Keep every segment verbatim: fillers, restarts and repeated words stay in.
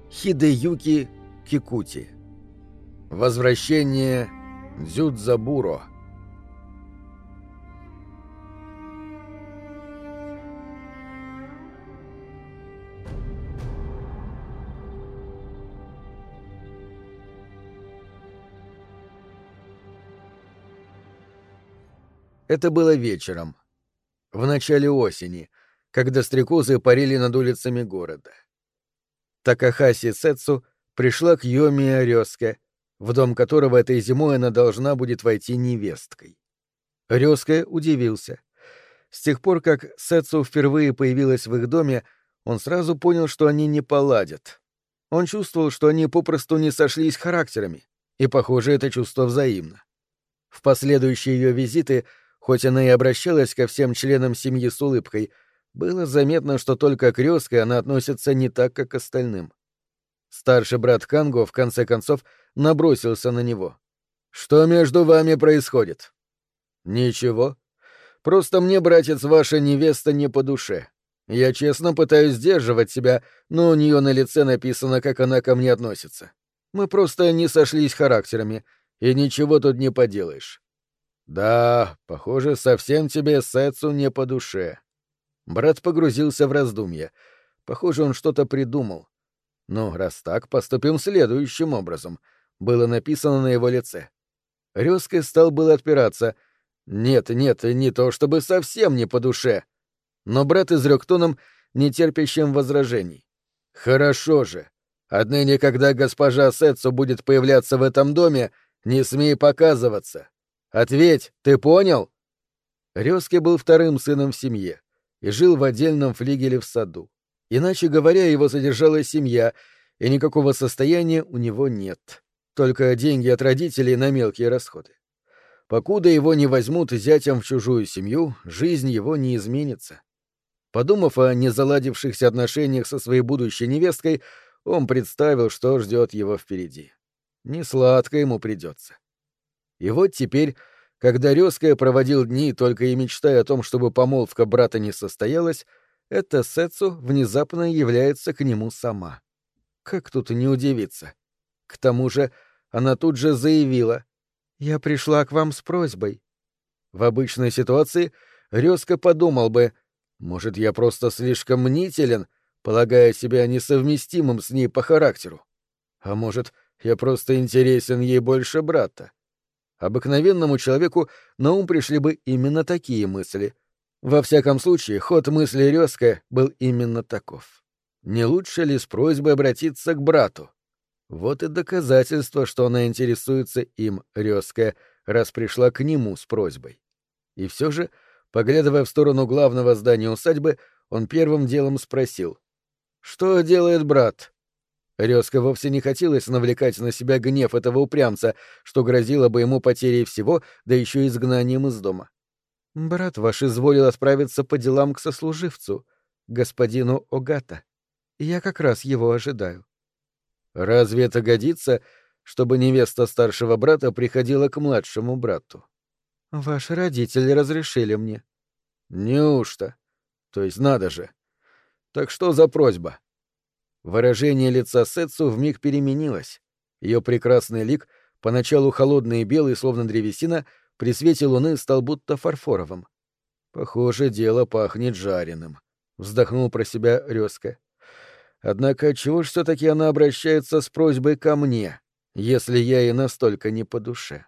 Хидэюки Кикути. Возвращение Дзюдзабуро. Это было вечером, в начале осени, когда стрекозы парили над улицами города. Такахаси Сэцу пришла к Йоми Рёске, в дом которого этой зимой она должна будет войти невесткой. Рёске удивился. С тех пор, как Сэцу впервые появилась в их доме, он сразу понял, что они не поладят. Он чувствовал, что они попросту не сошлись характерами, и, похоже, это чувство взаимно. В последующие ее визиты, хоть она и обращалась ко всем членам семьи с улыбкой, было заметно, что только к Рёске она относится не так, как к остальным. Старший брат Канго, в конце концов, набросился на него. «Что между вами происходит?» «Ничего. Просто мне, братец, ваша невеста не по душе. Я честно пытаюсь сдерживать себя, но у нее на лице написано, как она ко мне относится. Мы просто не сошлись характерами, и ничего тут не поделаешь». «Да, похоже, совсем тебе Сэцу не по душе». Брат погрузился в раздумья. Похоже, он что-то придумал. «Ну, раз так, поступим следующим образом», — было написано на его лице. Рёске стал было отпираться. «Нет, нет, не то чтобы совсем не по душе». Но брат изрёк тоном, не терпящим возражений. «Хорошо же. Отныне, когда госпожа Сэцу будет появляться в этом доме, не смей показываться. Ответь, ты понял?» Рёске был вторым сыном в семье и жил в отдельном флигеле в саду. Иначе говоря, его содержала семья, и никакого состояния у него нет. Только деньги от родителей на мелкие расходы. Покуда его не возьмут зятем в чужую семью, жизнь его не изменится. Подумав о незаладившихся отношениях со своей будущей невесткой, он представил, что ждет его впереди. Несладко ему придется. И вот теперь, когда Рёске проводил дни, только и мечтая о том, чтобы помолвка брата не состоялась, эта Сэцу внезапно является к нему сама. Как тут не удивиться? К тому же она тут же заявила: «Я пришла к вам с просьбой». В обычной ситуации Рёске подумал бы: «Может, я просто слишком мнителен, полагая себя несовместимым с ней по характеру? А может, я просто интересен ей больше брата?» Обыкновенному человеку на ум пришли бы именно такие мысли. Во всяком случае, ход мысли Рёске был именно таков. Не лучше ли с просьбой обратиться к брату? Вот и доказательство, что она интересуется им, Рёске, раз пришла к нему с просьбой. И все же, поглядывая в сторону главного здания усадьбы, он первым делом спросил: «Что делает брат?» Рёске вовсе не хотелось навлекать на себя гнев этого упрямца, что грозило бы ему потерей всего, да еще и изгнанием из дома. «Брат ваш изволил отправиться по делам к сослуживцу, господину Огата. Я как раз его ожидаю». «Разве это годится, чтобы невеста старшего брата приходила к младшему брату?» «Ваши родители разрешили мне». «Неужто? То есть надо же. Так что за просьба?» Выражение лица Сэцу вмиг переменилось. Ее прекрасный лик, поначалу холодный и белый, словно древесина, при свете луны стал будто фарфоровым. «Похоже, дело пахнет жареным», — вздохнул про себя Рёске. «Однако чего ж все-таки она обращается с просьбой ко мне, если я ей настолько не по душе?»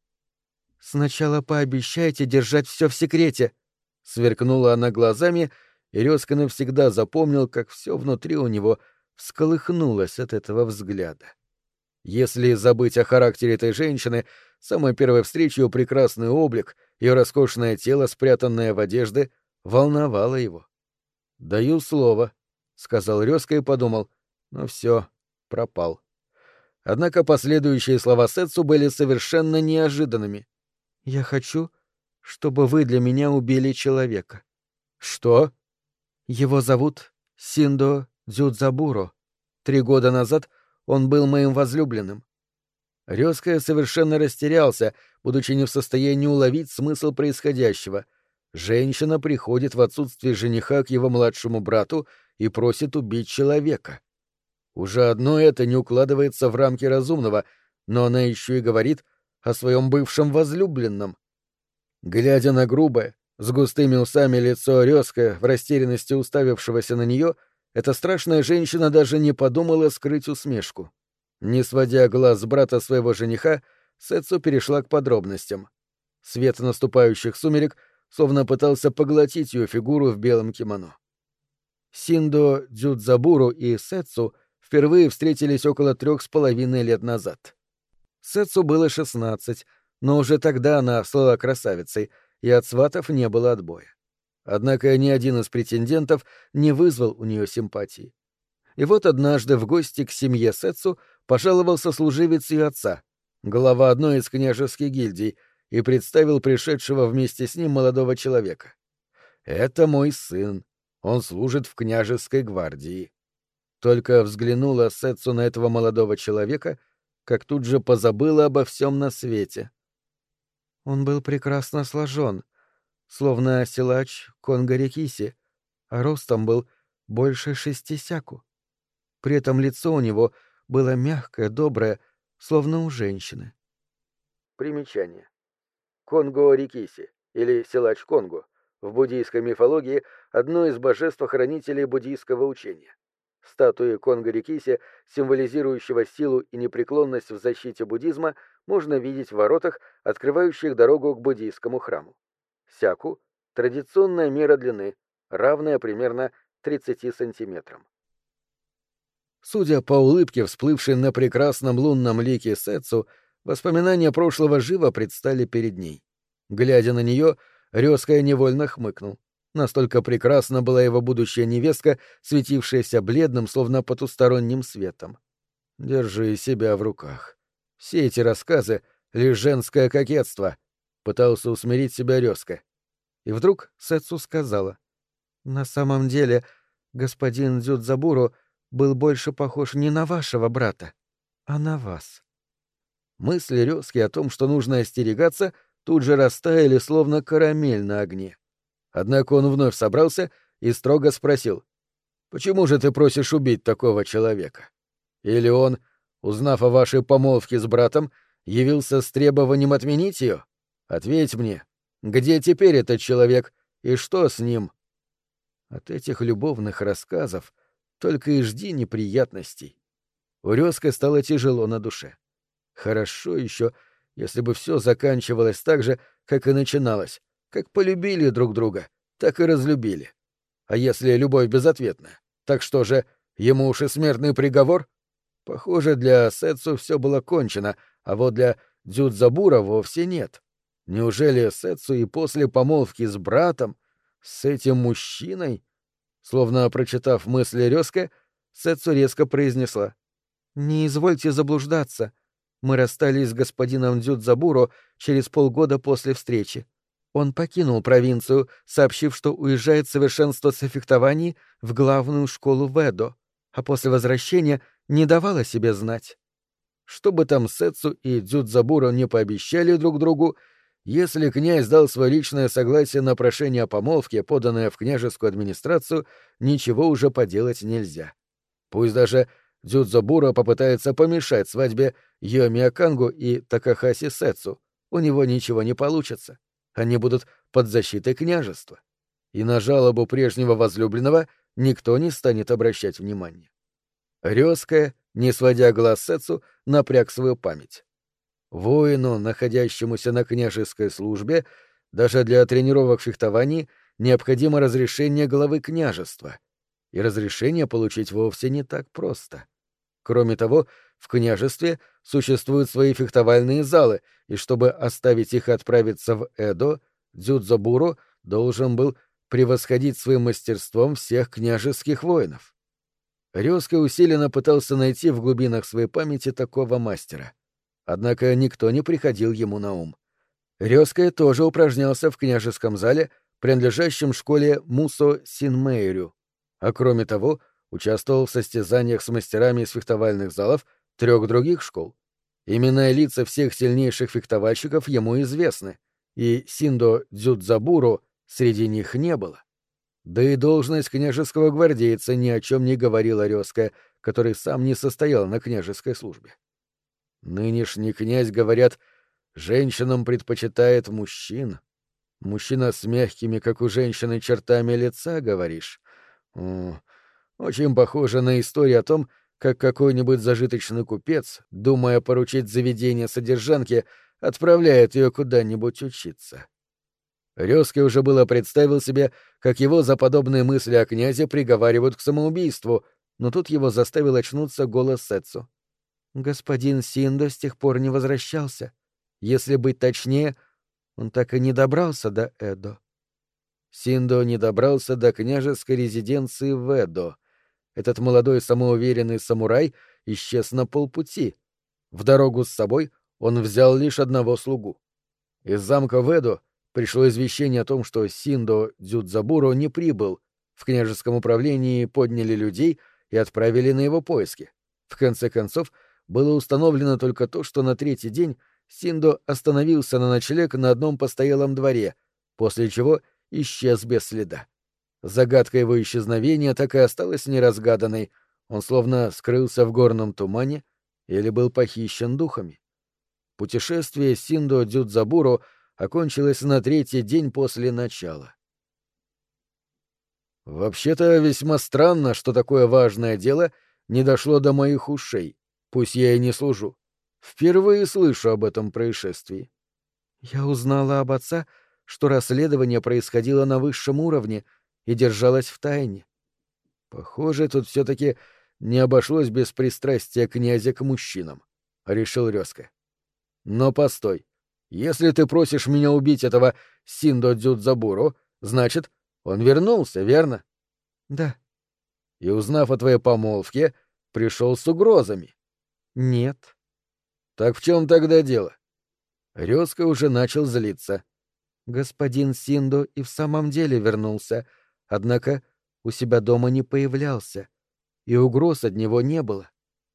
«Сначала пообещайте держать все в секрете», — сверкнула она глазами, и Рёске навсегда запомнил, как все внутри у него всколыхнулось от этого взгляда. Если забыть о характере этой женщины, самой первой встречи ее прекрасный облик, ее роскошное тело, спрятанное в одежды, волновало его. «Даю слово», — сказал Рёске и подумал: «ну все, пропал». Однако последующие слова Сэцу были совершенно неожиданными. «Я хочу, чтобы вы для меня убили человека». «Что?» «Его зовут Синдо Дзюдзабуро. Три года назад он был моим возлюбленным». Рёске совершенно растерялся, будучи не в состоянии уловить смысл происходящего. Женщина приходит в отсутствие жениха к его младшему брату и просит убить человека. Уже одно это не укладывается в рамки разумного, но она еще и говорит о своем бывшем возлюбленном. Глядя на грубое, с густыми усами лицо Рёска, в растерянности уставившегося на нее, эта страшная женщина даже не подумала скрыть усмешку. Не сводя глаз с брата своего жениха, Сэцу перешла к подробностям. Свет наступающих сумерек словно пытался поглотить ее фигуру в белом кимоно. Синдо Дзюдзабуру и Сэцу впервые встретились около трех с половиной лет назад. Сэцу было шестнадцать, но уже тогда она слыла красавицей, и от сватов не было отбоя. Однако ни один из претендентов не вызвал у нее симпатии. И вот однажды в гости к семье Сэцу пожаловал сослуживец ее отца, глава одной из княжеских гильдий, и представил пришедшего вместе с ним молодого человека. «Это мой сын. Он служит в княжеской гвардии». Только взглянула Сэцу на этого молодого человека, как тут же позабыла обо всем на свете. Он был прекрасно сложен, словно силач Конго-Рикиси, а ростом был больше шести сяку. При этом лицо у него было мягкое, доброе, словно у женщины. Примечание. Конго-Рикиси, или силач Конго, в буддийской мифологии одно из божеств-хранителей буддийского учения. Статуи Конго-Рикиси, символизирующего силу и непреклонность в защите буддизма, можно видеть в воротах, открывающих дорогу к буддийскому храму. Сяку — традиционная мера длины, равная примерно тридцати сантиметрам. Судя по улыбке, всплывшей на прекрасном лунном лике Сэцу, воспоминания прошлого живо предстали перед ней. Глядя на нее, Рёская невольно хмыкнул. Настолько прекрасна была его будущая невестка, светившаяся бледным, словно потусторонним светом. «Держи себя в руках. Все эти рассказы — лишь женское кокетство», — пытался усмирить себя Рёска. И вдруг Сэцу сказала: «На самом деле, господин Дзюдзабуру был больше похож не на вашего брата, а на вас». Мысли Рёски о том, что нужно остерегаться, тут же растаяли, словно карамель на огне. Однако он вновь собрался и строго спросил: «Почему же ты просишь убить такого человека? Или он, узнав о вашей помолвке с братом, явился с требованием отменить ее? Ответь мне, где теперь этот человек и что с ним?» От этих любовных рассказов только и жди неприятностей. У Рёска стало тяжело на душе. Хорошо еще, если бы все заканчивалось так же, как и начиналось. Как полюбили друг друга, так и разлюбили. А если любовь безответная, так что же, ему уж и смертный приговор? Похоже, для Сэцу все было кончено, а вот для Дзюдзабура вовсе нет. Неужели Сэцу и после помолвки с братом, с этим мужчиной? Словно прочитав мысли Рёска, Сэцу резко произнесла: «Не извольте заблуждаться. Мы расстались с господином Дзюдзабуро через полгода после встречи. Он покинул провинцию, сообщив, что уезжает совершенствоваться в фехтовании в главную школу в Эдо, а после возвращения не давал о себе знать». Что бы там Сэцу и Дзюдзабуро не пообещали друг другу, если князь дал свое личное согласие на прошение о помолвке, поданное в княжескую администрацию, ничего уже поделать нельзя. Пусть даже Дзюдзабуро попытается помешать свадьбе Йоми Акангу и Такахаси Сэцу, у него ничего не получится. Они будут под защитой княжества. И на жалобу прежнего возлюбленного никто не станет обращать внимания. Рёская, не сводя глаз Сэцу, напряг свою память. Воину, находящемуся на княжеской службе, даже для тренировок в фехтовании необходимо разрешение главы княжества. И разрешение получить вовсе не так просто. Кроме того, в княжестве существуют свои фехтовальные залы, и чтобы оставить их отправиться в Эдо, Дзюдзабуро должен был превосходить своим мастерством всех княжеских воинов. Рёска усиленно пытался найти в глубинах своей памяти такого мастера. Однако никто не приходил ему на ум. Рёска тоже упражнялся в княжеском зале, принадлежащем школе Мусо Синмэйрю, а кроме того участвовал в состязаниях с мастерами из фехтовальных залов трех других школ. Имена и лица всех сильнейших фехтовальщиков ему известны, и Синдо Дзюдзабуру среди них не было. Да и должность княжеского гвардейца ни о чем не говорила Рёска, который сам не состоял на княжеской службе. Нынешний князь, говорят, женщинам предпочитает мужчин. Мужчина с мягкими, как у женщины, чертами лица, говоришь? О, очень похоже на историю о том, как какой-нибудь зажиточный купец, думая поручить заведение содержанке, отправляет ее куда-нибудь учиться. Резкий уже было представил себе, как его за подобные мысли о князе приговаривают к самоубийству, но тут его заставил очнуться голос Сетсу. «Господин Синдо с тех пор не возвращался. Если быть точнее, он так и не добрался до Эдо». Синдо не добрался до княжеской резиденции в Эдо. Этот молодой самоуверенный самурай исчез на полпути. В дорогу с собой он взял лишь одного слугу. Из замка в Эдо пришло извещение о том, что Синдо Дзюдзабуро не прибыл. В княжеском управлении подняли людей и отправили на его поиски. В конце концов, было установлено только то, что на третий день Синдо остановился на ночлег на одном постоялом дворе, после чего исчез без следа. Загадка его исчезновения так и осталась неразгаданной. Он словно скрылся в горном тумане или был похищен духами. Путешествие Синдо Дзюдзабуро окончилось на третий день после начала. Вообще-то весьма странно, что такое важное дело не дошло до моих ушей, пусть я и не служу. Впервые слышу об этом происшествии. Я узнала об отца, что расследование происходило на высшем уровне и держалось в тайне. Похоже, тут все-таки не обошлось без пристрастия князя к мужчинам, — решил Рёска. Но постой. Если ты просишь меня убить этого Синдо Дзюдзабуро, значит, он вернулся, верно? Да. И, узнав о твоей помолвке, пришел с угрозами. Нет. Так в чем тогда дело? Рёска уже начал злиться. Господин Синдо и в самом деле вернулся, однако у себя дома не появлялся, и угроз от него не было.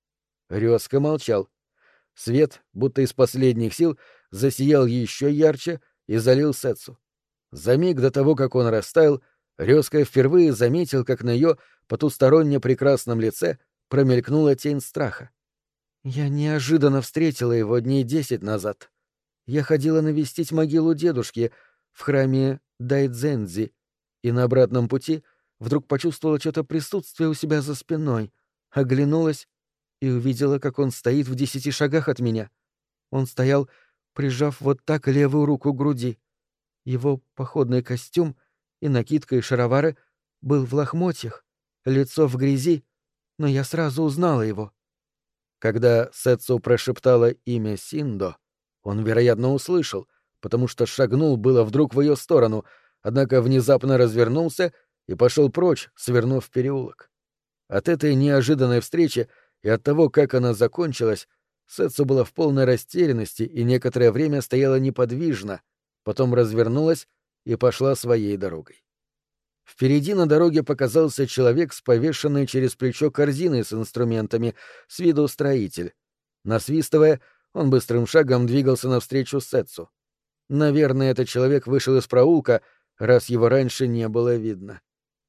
Рёска молчал. Свет, будто из последних сил, засиял еще ярче и залил Сетсу. За миг до того, как он растаял, Рёска впервые заметил, как на ее потусторонне прекрасном лице промелькнула тень страха. Я неожиданно встретила его дней десять назад. Я ходила навестить могилу дедушки в храме Дайдзензи, и на обратном пути вдруг почувствовала что-то присутствие у себя за спиной, оглянулась и увидела, как он стоит в десяти шагах от меня. Он стоял, прижав вот так левую руку к груди. Его походный костюм и накидка и шаровары был в лохмотьях, лицо в грязи, но я сразу узнала его. Когда Сетсу прошептала имя Синдо, он, вероятно, услышал, потому что шагнул было вдруг в ее сторону, однако внезапно развернулся и пошел прочь, свернув в переулок. От этой неожиданной встречи и от того, как она закончилась, Сетсу была в полной растерянности и некоторое время стояла неподвижно, потом развернулась и пошла своей дорогой. Впереди на дороге показался человек с повешенной через плечо корзиной с инструментами, с виду строитель. Насвистывая, он быстрым шагом двигался навстречу Сетсу. Наверное, этот человек вышел из проулка, раз его раньше не было видно.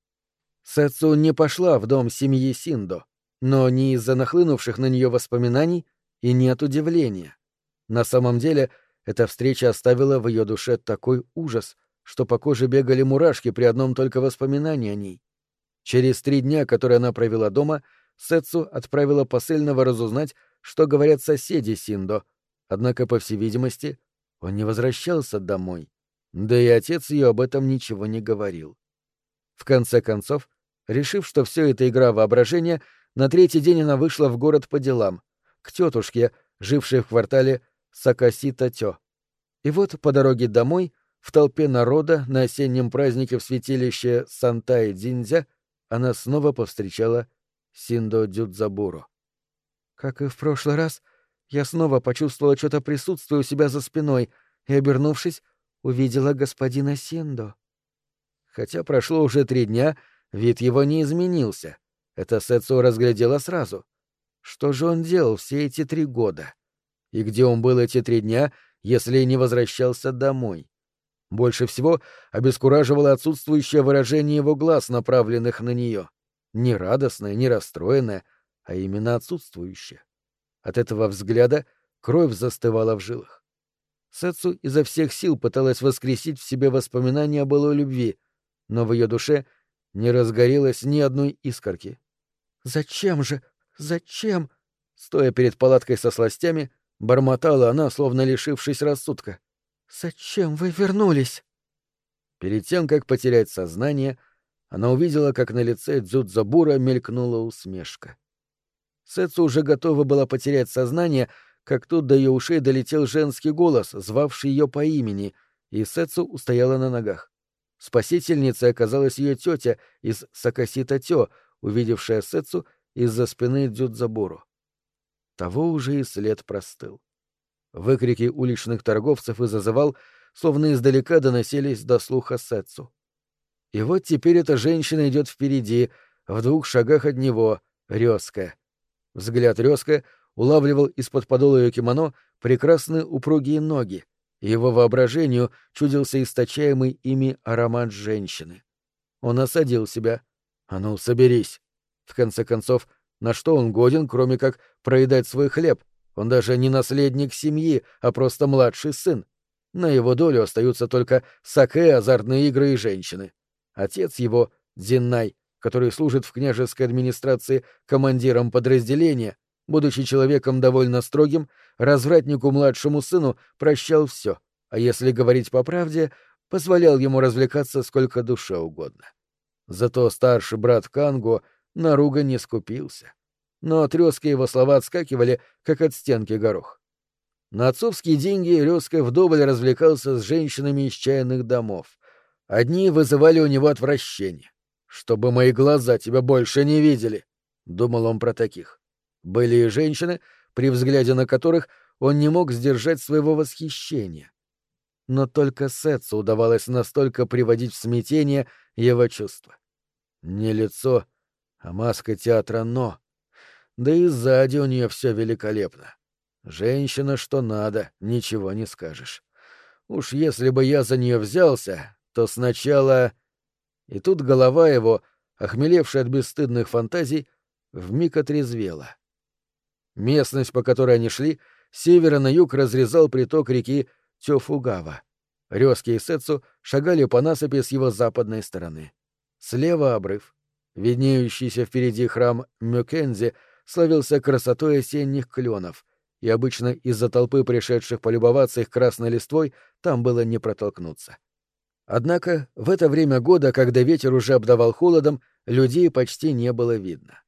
Сетсу не пошла в дом семьи Синдо, но не из-за нахлынувших на нее воспоминаний и не от удивления. На самом деле, эта встреча оставила в ее душе такой ужас, что по коже бегали мурашки при одном только воспоминании о ней. Через три дня, которые она провела дома, Сетсу отправила посыльного разузнать, что говорят соседи Синдо, однако, по всей видимости, он не возвращался домой, да и отец ее об этом ничего не говорил. В конце концов, решив, что все это игра воображения, на третий день она вышла в город по делам, к тетушке, жившей в квартале Сакасита-тё. И вот по дороге домой, в толпе народа на осеннем празднике в святилище Сантай-Дзиндзя, она снова повстречала Синдо Дзюдзабуро. Как и в прошлый раз, я снова почувствовала что-то присутствие у себя за спиной и, обернувшись, увидела господина Синдо. Хотя прошло уже три дня, вид его не изменился. Это Сетсу разглядела сразу. Что же он делал все эти три года? И где он был эти три дня, если не возвращался домой? Больше всего обескураживало отсутствующее выражение его глаз, направленных на нее. Не радостное, не расстроенное, а именно отсутствующее. От этого взгляда кровь застывала в жилах. Сэцу изо всех сил пыталась воскресить в себе воспоминания о былой любви, но в ее душе не разгорелось ни одной искорки. «Зачем же? Зачем?» Стоя перед палаткой со сластями, бормотала она, словно лишившись рассудка. «Зачем вы вернулись?» Перед тем, как потерять сознание, она увидела, как на лице Дзюдзабура мелькнула усмешка. Сэцу уже готова была потерять сознание, как тут до ее ушей долетел женский голос, звавший ее по имени, и Сэцу устояла на ногах. Спасительницей оказалась ее тетя из Сакасита-тё, увидевшая Сэцу из-за спины Дзюдзабуру. Того уже и след простыл. Выкрики уличных торговцев из-за завал словно издалека доносились до слуха Сэцу. И вот теперь эта женщина идет впереди, в двух шагах от него, Рёска. Взгляд Рёска улавливал из-под подола ее кимоно прекрасные упругие ноги, и его воображению чудился источаемый ими аромат женщины. Он осадил себя. «А ну, соберись!» В конце концов, на что он годен, кроме как проедать свой хлеб? Он даже не наследник семьи, а просто младший сын. На его долю остаются только саке, азартные игры и женщины. Отец его, Дзиннай, который служит в княжеской администрации командиром подразделения, будучи человеком довольно строгим, развратнику-младшему сыну прощал все, а если говорить по правде, позволял ему развлекаться сколько душе угодно. Зато старший брат Канго на ругань не скупился. Но от Рёски его слова отскакивали, как от стенки горох. На отцовские деньги Рёска вдоволь развлекался с женщинами из чайных домов. Одни вызывали у него отвращение. «Чтобы мои глаза тебя больше не видели», — думал он про таких. Были и женщины, при взгляде на которых он не мог сдержать своего восхищения. Но только Сэцу удавалось настолько приводить в смятение его чувства. Не лицо, а маска театра «Но». Да и сзади у нее все великолепно. Женщина, что надо, ничего не скажешь. Уж если бы я за нее взялся, то сначала... И тут голова его, охмелевшая от бесстыдных фантазий, вмиг отрезвела. Местность, по которой они шли, с севера на юг разрезал приток реки Тёфугава. Рёски и Сэцу шагали по насыпи с его западной стороны. Слева обрыв. Виднеющийся впереди храм Мёкензи славился красотой осенних кленов, и обычно из-за толпы пришедших полюбоваться их красной листвой там было не протолкнуться. Однако в это время года, когда ветер уже обдавал холодом, людей почти не было видно.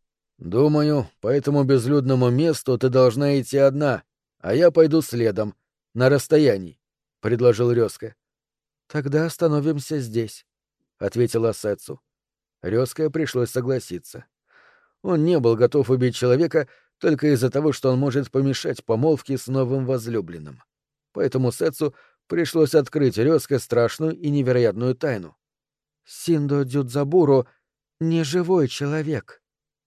«Думаю, по этому безлюдному месту ты должна идти одна, а я пойду следом, на расстоянии», — предложил Рёска. «Тогда остановимся здесь», — ответила Сэцу. Рёска пришлось согласиться. Он не был готов убить человека только из-за того, что он может помешать помолвке с новым возлюбленным. Поэтому Сэцу пришлось открыть Рёске страшную и невероятную тайну. «Синдо Дзюдзабуру — не живой человек».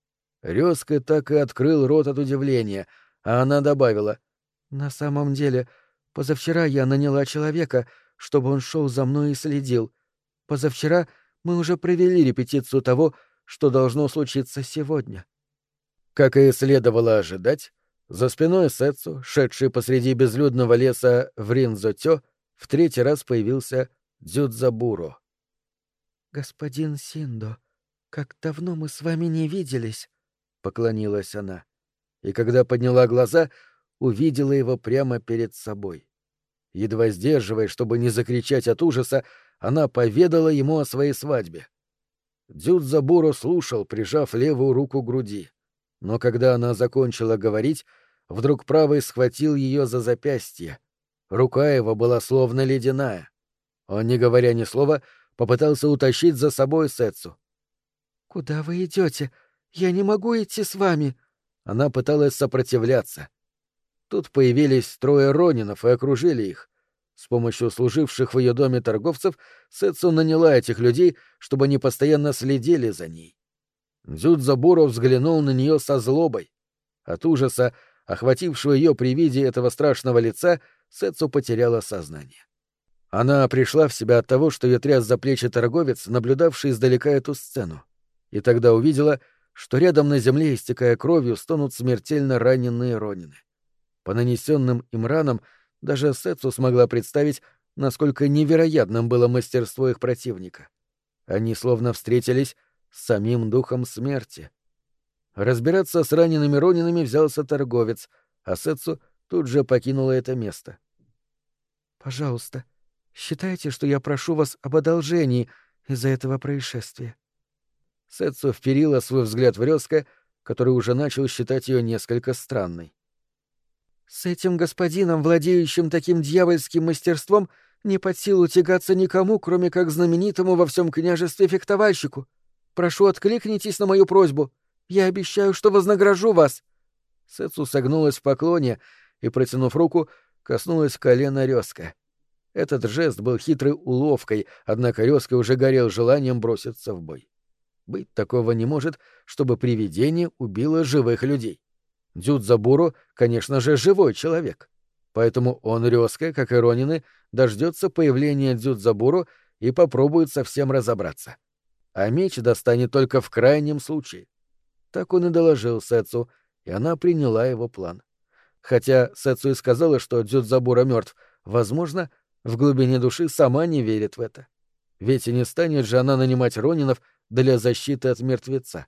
Рёска так и открыл рот от удивления, а она добавила: «На самом деле, позавчера я наняла человека, чтобы он шел за мной и следил. Позавчера мы уже провели репетицию того, что должно случиться сегодня». Как и следовало ожидать, за спиной Сэцу, шедший посреди безлюдного леса в Ринзо-тё, в третий раз появился Дзюдзабуру. «Господин Синдо, как давно мы с вами не виделись», — поклонилась она, и когда подняла глаза, увидела его прямо перед собой. Едва сдерживаясь, чтобы не закричать от ужаса, она поведала ему о своей свадьбе. Дзюдзабуру слушал, прижав левую руку к груди. Но когда она закончила говорить, вдруг правый схватил ее за запястье. Рука его была словно ледяная. Он, не говоря ни слова, попытался утащить за собой Сэцу. «Куда вы идете? Я не могу идти с вами!» Она пыталась сопротивляться. Тут появились трое ронинов и окружили их. С помощью служивших в ее доме торговцев Сэцу наняла этих людей, чтобы они постоянно следили за ней. Дзюдзабуру взглянул на нее со злобой. От ужаса, охватившего ее при виде этого страшного лица, Сэцу потеряла сознание. Она пришла в себя от того, что ее тряс за плечи торговец, наблюдавший издалека эту сцену, и тогда увидела, что рядом на земле, истекая кровью, стонут смертельно раненые ронины. По нанесенным им ранам даже Сэцу смогла представить, насколько невероятным было мастерство их противника. Они словно встретились с самим духом смерти. Разбираться с ранеными ронинами взялся торговец, а Сэцу тут же покинула это место. «Пожалуйста, считайте, что я прошу вас об одолжении из-за этого происшествия». Сэцу вперила свой взгляд в Рёска, который уже начал считать ее несколько странной. «С этим господином, владеющим таким дьявольским мастерством, не под силу тягаться никому, кроме как знаменитому во всем княжестве фехтовальщику. Прошу, откликнитесь на мою просьбу. Я обещаю, что вознагражу вас». Сэцу согнулась в поклоне и, протянув руку, коснулась колена Рёска. Этот жест был хитрой уловкой, однако Рёска уже горел желанием броситься в бой. Быть такого не может, чтобы привидение убило живых людей. Дзюдзабуро, конечно же, живой человек. Поэтому он, Рёска, как и ронины, дождется появления Дзюдзабуро и попробует совсем разобраться. А меч достанет только в крайнем случае. Так он и доложил Сэцу, и она приняла его план. Хотя Сэцу и сказала, что Дзюдзабуро мертв, возможно, в глубине души сама не верит в это. Ведь и не станет же она нанимать ронинов для защиты от мертвеца.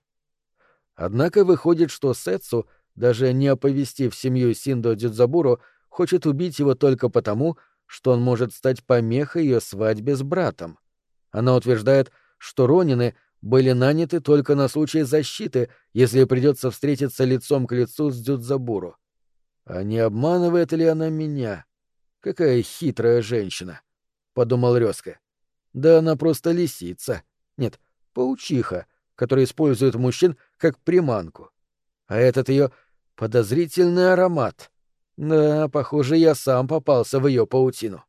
Однако выходит, что Сэцу, даже не оповестив семью Синдо Дзюдзабуро, хочет убить его только потому, что он может стать помехой ее свадьбе с братом. Она утверждает, что ронины были наняты только на случай защиты, если придется встретиться лицом к лицу с Дзюдзабуро. А не обманывает ли она меня? Какая хитрая женщина, — подумал Рёска. Да она просто лисица. Нет, паучиха, которая использует мужчин как приманку. А этот ее подозрительный аромат. Да, похоже, я сам попался в ее паутину.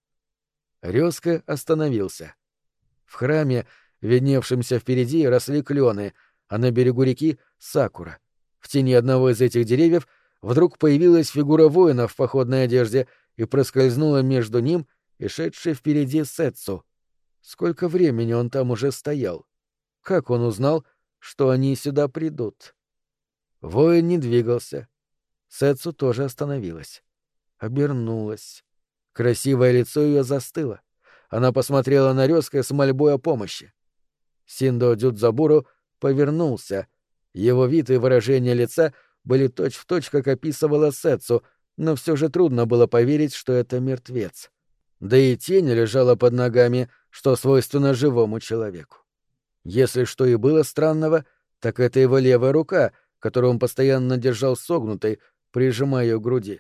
Рёска остановился. В храме, видневшемся впереди, росли клены, а на берегу реки — сакура. В тени одного из этих деревьев вдруг появилась фигура воина в походной одежде и проскользнула между ним и шедшей впереди Сэцу. Сколько времени он там уже стоял? Как он узнал, что они сюда придут? Воин не двигался. Сэцу тоже остановилась. Обернулась. Красивое лицо ее застыло. Она посмотрела на Рёска с мольбой о помощи. Синдо Дзюдзабуро повернулся. Его вид и выражение лица были точь-в-точь, как описывала Сэцу, но все же трудно было поверить, что это мертвец. Да и тень лежала под ногами, что свойственно живому человеку. Если что и было странного, так это его левая рука, которую он постоянно держал согнутой, прижимая ее к груди.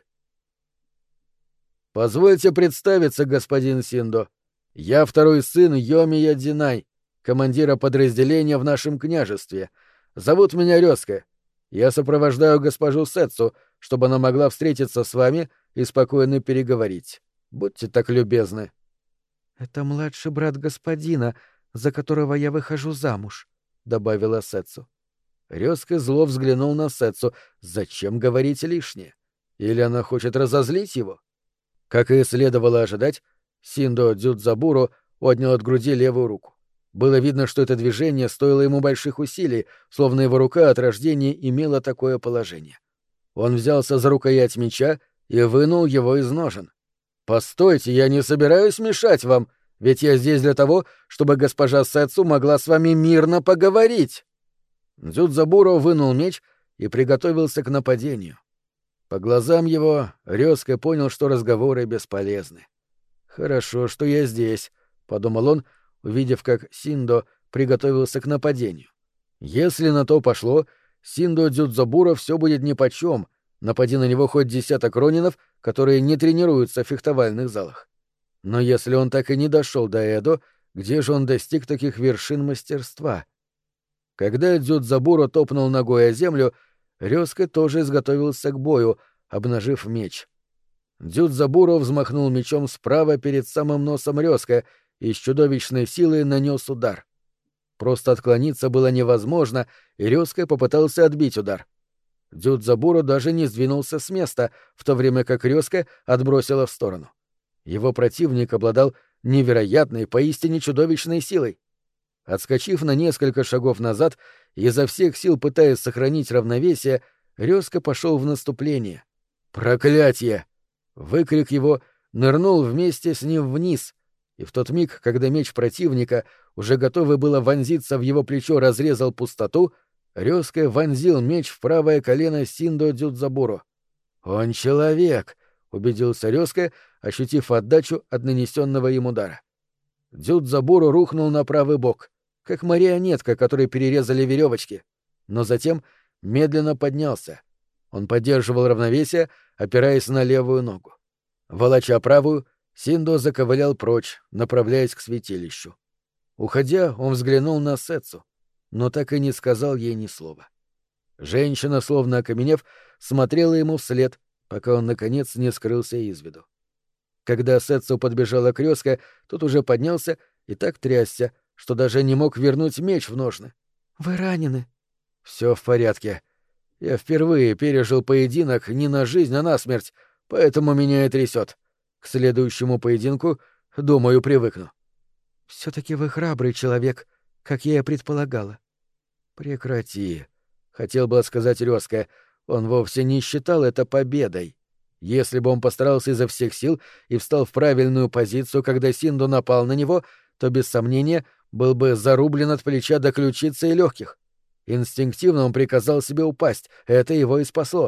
«Позвольте представиться, господин Синдо. Я второй сын Йомия Динай, командира подразделения в нашем княжестве. Зовут меня Рёска. Я сопровождаю госпожу Сэцу, чтобы она могла встретиться с вами и спокойно переговорить. Будьте так любезны». «Это младший брат господина, за которого я выхожу замуж», — добавила Сэцу. Рёска зло взглянул на Сэцу. Зачем говорить лишнее? Или она хочет разозлить его? Как и следовало ожидать, Синдо Дзюдзабуро отнял от груди левую руку. Было видно, что это движение стоило ему больших усилий, словно его рука от рождения имела такое положение. Он взялся за рукоять меча и вынул его из ножен. «Постойте, я не собираюсь мешать вам, ведь я здесь для того, чтобы госпожа Сэцу могла с вами мирно поговорить». Дзюдзабуро вынул меч и приготовился к нападению. По глазам его Рёска понял, что разговоры бесполезны. «Хорошо, что я здесь», — подумал он, увидев, как Синдо приготовился к нападению. «Если на то пошло, Синдо Дзюдзабуро все будет нипочем, напади на него хоть десяток ронинов, которые не тренируются в фехтовальных залах. Но если он так и не дошел до Эдо, где же он достиг таких вершин мастерства?» Когда Дзюдзабуро топнул ногой о землю, Рёска тоже изготовился к бою, обнажив меч. Дзюдзабуро взмахнул мечом справа перед самым носом Рёска и с чудовищной силой нанес удар. Просто отклониться было невозможно, и Рёска попытался отбить удар. Дзюдзабуро даже не сдвинулся с места, в то время как Рёска отбросила в сторону. Его противник обладал невероятной, поистине чудовищной силой. Отскочив на несколько шагов назад и изо всех сил пытаясь сохранить равновесие, резко пошел в наступление. «Проклятье!» Выкрик его нырнул вместе с ним вниз, и в тот миг, когда меч противника, уже готовый было вонзиться в его плечо, разрезал пустоту, Рёске вонзил меч в правое колено Синдо Дзюдзабуро. «Он человек!» — убедился Рёске, ощутив отдачу от нанесенного им удара. Дзюдзабуро рухнул на правый бок, как марионетка, которой перерезали веревочки, но затем медленно поднялся. Он поддерживал равновесие, опираясь на левую ногу. Волоча правую, Синдо заковылял прочь, направляясь к святилищу. Уходя, он взглянул на Сэцу, но так и не сказал ей ни слова. Женщина, словно окаменев, смотрела ему вслед, пока он, наконец, не скрылся из виду. Когда Сэцу подбежала к Рёске, тот уже поднялся и так трясся, что даже не мог вернуть меч в ножны. «Вы ранены?» «Все в порядке. Я впервые пережил поединок не на жизнь, а на смерть, поэтому меня и трясет. К следующему поединку, думаю, привыкну». «Все-таки вы храбрый человек, как я и предполагала». «Прекрати», — хотел бы сказать Рёске, он вовсе не считал это победой. Если бы он постарался изо всех сил и встал в правильную позицию, когда Синдо напал на него, то, без сомнения, был бы зарублен от плеча до ключицы и легких. Инстинктивно он приказал себе упасть, это его и спасло.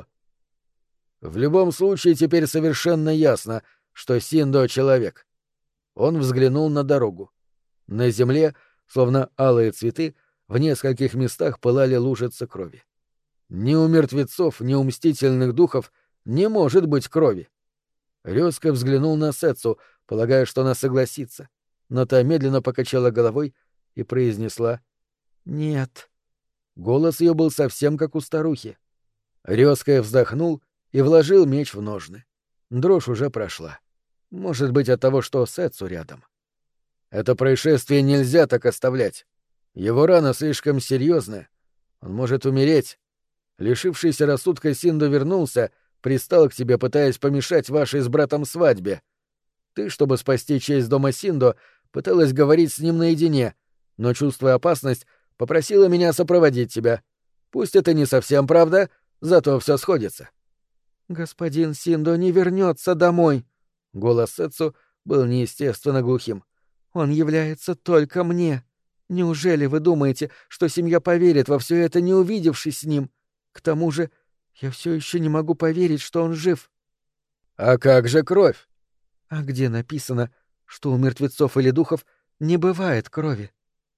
В любом случае теперь совершенно ясно, что Синдо — человек. Он взглянул на дорогу. На земле, словно алые цветы, в нескольких местах пылали лужицы крови. Ни у мертвецов, ни у мстительных духов не может быть крови. Рёске взглянул на Сэцу, полагая, что она согласится, но та медленно покачала головой и произнесла «Нет». Голос ее был совсем как у старухи. Рёске вздохнул и вложил меч в ножны. Дрожь уже прошла. Может быть, от того, что Сэцу рядом. Это происшествие нельзя так оставлять. Его рана слишком серьезная. Он может умереть. Лишившийся рассудка Синдо вернулся, пристал к тебе, пытаясь помешать вашей с братом свадьбе. Ты, чтобы спасти честь дома Синдо, пыталась говорить с ним наедине, но, чувствуя опасность, попросила меня сопроводить тебя. Пусть это не совсем правда, зато все сходится. «Господин Синдо не вернется домой!» Голос Сэцу был неестественно глухим. «Он является только мне. Неужели вы думаете, что семья поверит во все это, не увидевшись с ним? К тому же я все еще не могу поверить, что он жив». «А как же кровь?» «А где написано, что у мертвецов или духов не бывает крови?»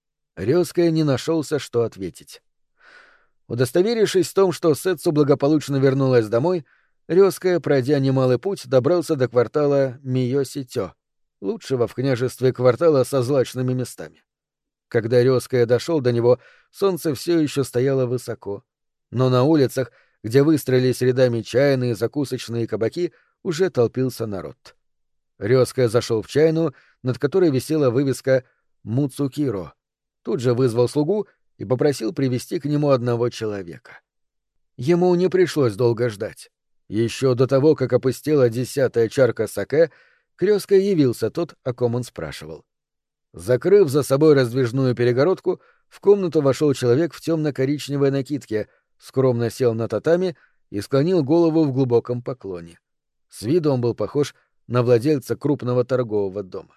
Рёске не нашелся, что ответить. Удостоверившись в том, что Сэцу благополучно вернулась домой, Рёске, пройдя немалый путь, добрался до квартала Миёси-тё, лучшего в княжестве квартала со злачными местами. Когда Рёске дошел до него, солнце все еще стояло высоко, но на улицах, где выстроились рядами чайные, закусочные кабаки, уже толпился народ. Рёске зашел в чайную, над которой висела вывеска «Муцукиро». Тут же вызвал слугу и попросил привести к нему одного человека. Ему не пришлось долго ждать. Еще до того, как опустела десятая чарка саке, к Рёске явился тот, о ком он спрашивал. Закрыв за собой раздвижную перегородку, в комнату вошел человек в темно-коричневой накидке, скромно сел на татами и склонил голову в глубоком поклоне. С виду он был похож на владельца крупного торгового дома.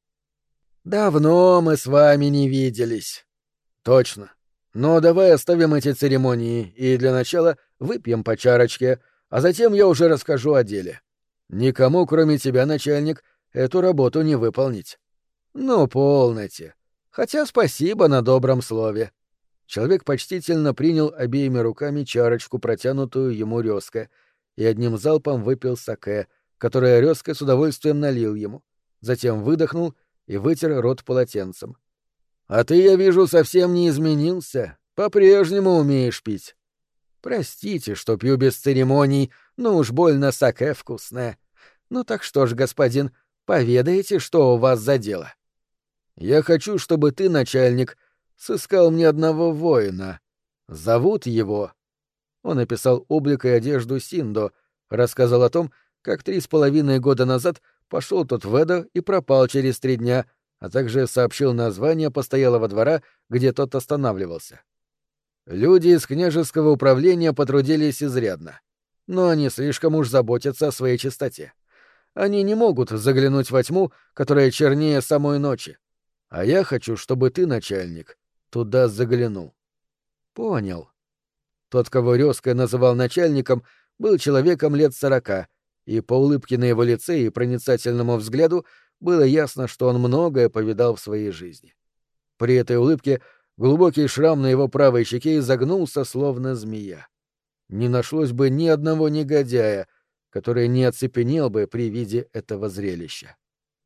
«Давно мы с вами не виделись». «Точно. Но давай оставим эти церемонии и для начала выпьем по чарочке, а затем я уже расскажу о деле. Никому, кроме тебя, начальник, эту работу не выполнить». «Ну, полноте. Хотя спасибо на добром слове». Человек почтительно принял обеими руками чарочку, протянутую ему Рёске, и одним залпом выпил саке, которое Рёске с удовольствием налил ему. Затем выдохнул и вытер рот полотенцем. «А ты, я вижу, совсем не изменился. По-прежнему умеешь пить». «Простите, что пью без церемоний, но уж больно саке вкусное. Ну так что ж, господин, поведайте, что у вас за дело». «Я хочу, чтобы ты, начальник, сыскал мне одного воина. Зовут его...» Он описал облик и одежду Синдо, рассказал о том, как три с половиной года назад пошел тот в Эдо и пропал через три дня, а также сообщил название постоялого двора, где тот останавливался. Люди из княжеского управления потрудились изрядно, но они слишком уж заботятся о своей чистоте. Они не могут заглянуть во тьму, которая чернее самой ночи. А я хочу, чтобы ты, начальник, туда заглянул. Понял. Тот, кого Рёска называл начальником, был человеком лет сорока, и по улыбке на его лице и проницательному взгляду было ясно, что он многое повидал в своей жизни. При этой улыбке глубокий шрам на его правой щеке изогнулся, словно змея. Не нашлось бы ни одного негодяя, который не оцепенел бы при виде этого зрелища.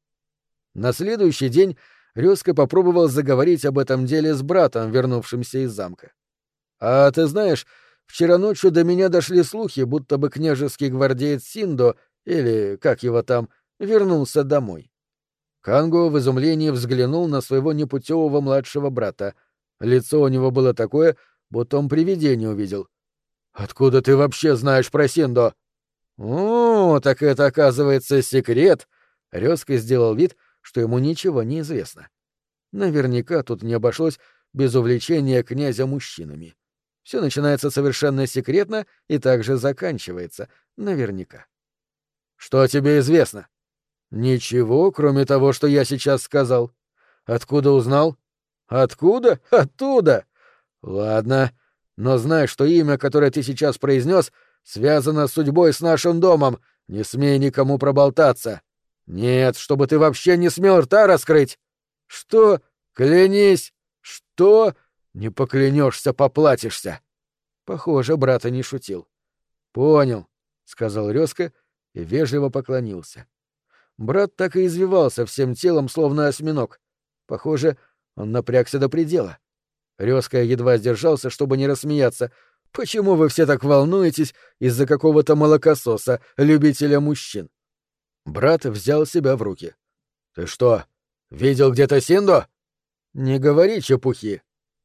На следующий день Рёска попробовал заговорить об этом деле с братом, вернувшимся из замка. «А ты знаешь, вчера ночью до меня дошли слухи, будто бы княжеский гвардеец Синдо, или как его там, вернулся домой». Канго в изумлении взглянул на своего непутевого младшего брата. Лицо у него было такое, будто он привидение увидел. «Откуда ты вообще знаешь про Синдо?» «О, так это, оказывается, секрет!» Рёска сделал вид, что ему ничего не известно. Наверняка тут не обошлось без увлечения князя мужчинами. Все начинается совершенно секретно и также заканчивается. Наверняка. «Что тебе известно?» «Ничего, кроме того, что я сейчас сказал». «Откуда узнал?» «Откуда? Оттуда!» «Ладно, но знай, что имя, которое ты сейчас произнес, связано с судьбой с нашим домом. Не смей никому проболтаться. Нет, чтобы ты вообще не смел рта раскрыть». «Что? Клянись!» «Что? Не поклянешься, поплатишься». Похоже, брата не шутил. «Понял», — сказал Рёска и вежливо поклонился. Брат так и извивался всем телом, словно осьминог. Похоже, он напрягся до предела. Рёска едва сдержался, чтобы не рассмеяться. «Почему вы все так волнуетесь из-за какого-то молокососа, любителя мужчин?» Брат взял себя в руки. «Ты что, видел где-то Синдо?» «Не говори чепухи».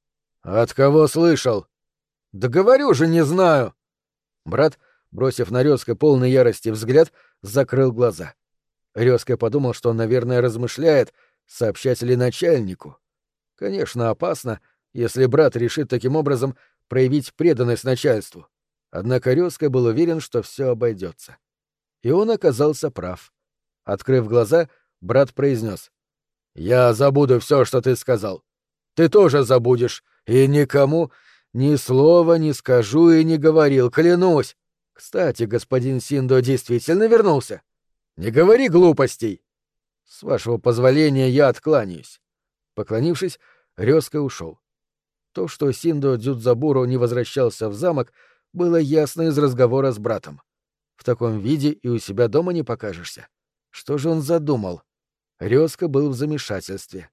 «От кого слышал?» «Да говорю же, не знаю». Брат, бросив на Рёска полный ярости взгляд, закрыл глаза. Рёска подумал, что он, наверное, размышляет, сообщать ли начальнику. Конечно, опасно, если брат решит таким образом проявить преданность начальству. Однако Рёска был уверен, что все обойдется. И он оказался прав. Открыв глаза, брат произнес: «Я забуду все, что ты сказал. Ты тоже забудешь, и никому ни слова не скажу и не говорил, клянусь. Кстати, господин Синдо действительно вернулся. Не говори глупостей. С вашего позволения я откланяюсь». Поклонившись, Рёска ушел. То, что Синдо Дзюдзабуро не возвращался в замок, было ясно из разговора с братом. В таком виде и у себя дома не покажешься. Что же он задумал? Рёска был в замешательстве.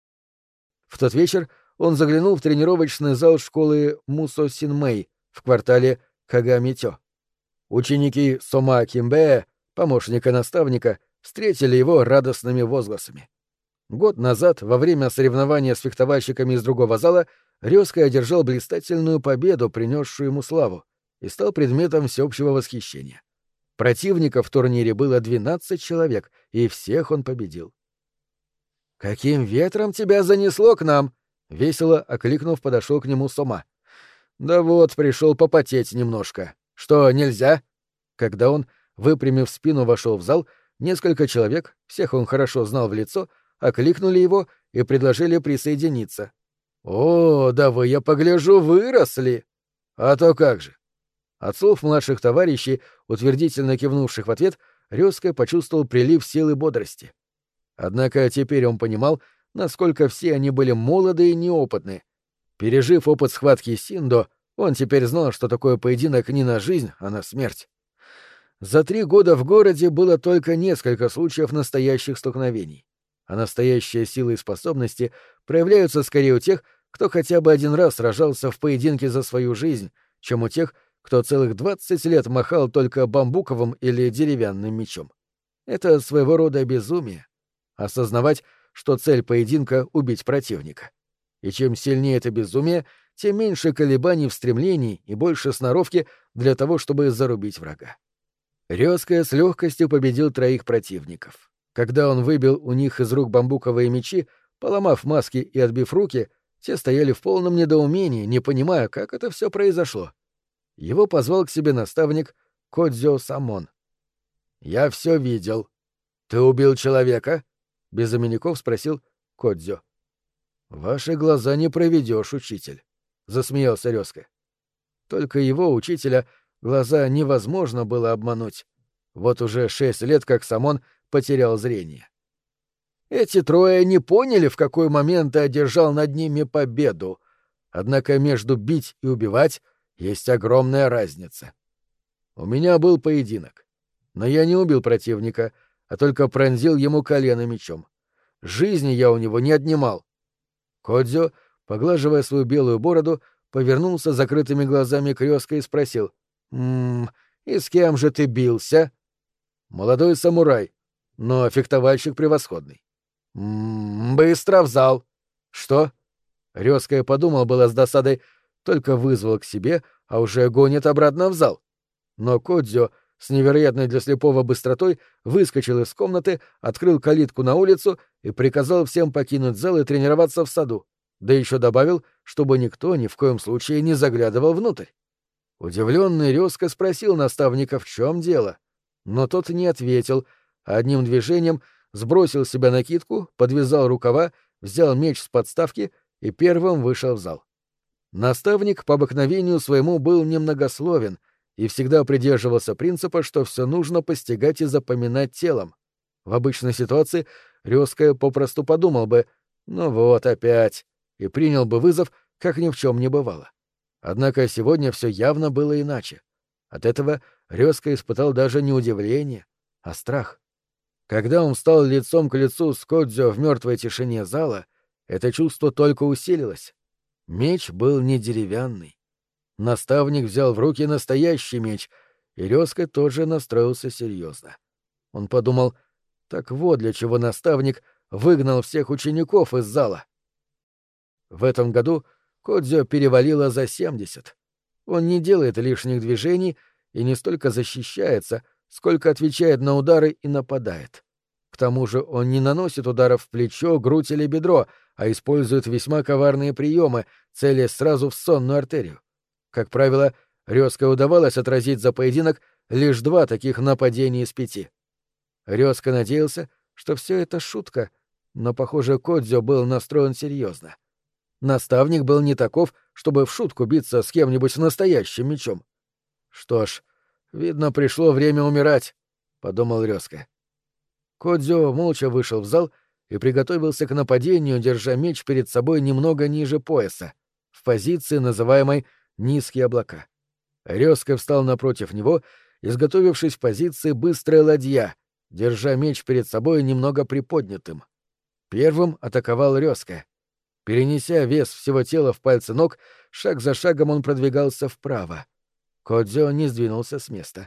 В тот вечер он заглянул в тренировочный зал школы Мусо Синмэй в квартале Кагамитё. Ученики Сома Кимбэя, помощника наставника, встретили его радостными возгласами. Год назад, во время соревнования с фехтовальщиками из другого зала, Рёска одержал блистательную победу, принесшую ему славу, и стал предметом всеобщего восхищения. Противников в турнире было двенадцать человек, и всех он победил. «Каким ветром тебя занесло к нам?» — весело окликнув, подошел к нему Сома. «Да вот, пришел попотеть немножко. Что, нельзя?» Когда он, выпрямив спину, вошел в зал, несколько человек, всех он хорошо знал в лицо, окликнули его и предложили присоединиться. «О, да вы, я погляжу, выросли!» «А то как же!» От слов младших товарищей, утвердительно кивнувших в ответ, Рёска почувствовал прилив силы бодрости. Однако теперь он понимал, насколько все они были молоды и неопытны. Пережив опыт схватки с Синдо, он теперь знал, что такое поединок не на жизнь, а на смерть. За три года в городе было только несколько случаев настоящих столкновений. А настоящая сила и способности проявляются скорее у тех, кто хотя бы один раз сражался в поединке за свою жизнь, чем у тех, кто целых двадцать лет махал только бамбуковым или деревянным мечом. Это своего рода безумие. Осознавать, что цель поединка — убить противника. И чем сильнее это безумие, тем меньше колебаний в стремлении и больше сноровки для того, чтобы зарубить врага. Рёска с легкостью победил троих противников. Когда он выбил у них из рук бамбуковые мечи, Поломав маски и отбив руки, те стояли в полном недоумении, не понимая, как это все произошло. Его позвал к себе наставник Кодзё Самон. «Я все видел. Ты убил человека?» — без обиняков спросил Кодзё. «Ваши глаза не проведешь, учитель», — засмеялся Рёска. Только его, учителя, глаза невозможно было обмануть. Вот уже шесть лет, как Самон потерял зрение. Эти трое не поняли, в какой момент ты одержал над ними победу. Однако между бить и убивать есть огромная разница. У меня был поединок. Но я не убил противника, а только пронзил ему колено мечом. Жизни я у него не отнимал. Кодзё, поглаживая свою белую бороду, повернулся закрытыми глазами к Рёске и спросил. «Ммм, и с кем же ты бился?» «Молодой самурай, но фехтовальщик превосходный». «Ммм, быстро в зал». «Что?» Рёска подумал было с досадой, только вызвал к себе, а уже гонит обратно в зал. Но Кодзё с невероятной для слепого быстротой выскочил из комнаты, открыл калитку на улицу и приказал всем покинуть зал и тренироваться в саду. Да еще добавил, чтобы никто ни в коем случае не заглядывал внутрь. Удивленный Рёска спросил наставника, в чем дело. Но тот не ответил, а одним движением сбросил с себя накидку, подвязал рукава, взял меч с подставки и первым вышел в зал. Наставник по обыкновению своему был немногословен и всегда придерживался принципа, что все нужно постигать и запоминать телом. В обычной ситуации Рёска попросту подумал бы «ну вот опять», и принял бы вызов, как ни в чем не бывало. Однако сегодня все явно было иначе. От этого Рёска испытал даже не удивление, а страх. Когда он встал лицом к лицу с Кодзё в мертвой тишине зала, это чувство только усилилось. Меч был не деревянный. Наставник взял в руки настоящий меч, и Рёска тоже настроился серьезно. Он подумал, так вот для чего наставник выгнал всех учеников из зала. В этом году Кодзё перевалило за семьдесят. Он не делает лишних движений и не столько защищается, сколько отвечает на удары и нападает. К тому же он не наносит ударов в плечо, грудь или бедро, а использует весьма коварные приемы, целясь сразу в сонную артерию. Как правило, Рёска удавалось отразить за поединок лишь два таких нападения из пяти. Рёска надеялся, что все это шутка, но, похоже, Кодзё был настроен серьезно. Наставник был не таков, чтобы в шутку биться с кем-нибудь настоящим мечом. «Что ж, видно, пришло время умирать», — подумал Рёска. Кодзё молча вышел в зал и приготовился к нападению, держа меч перед собой немного ниже пояса, в позиции, называемой «низкие облака». Рёска встал напротив него, изготовившись в позиции «быстрая ладья», держа меч перед собой немного приподнятым. Первым атаковал Рёска. Перенеся вес всего тела в пальцы ног, шаг за шагом он продвигался вправо. Кодзё не сдвинулся с места.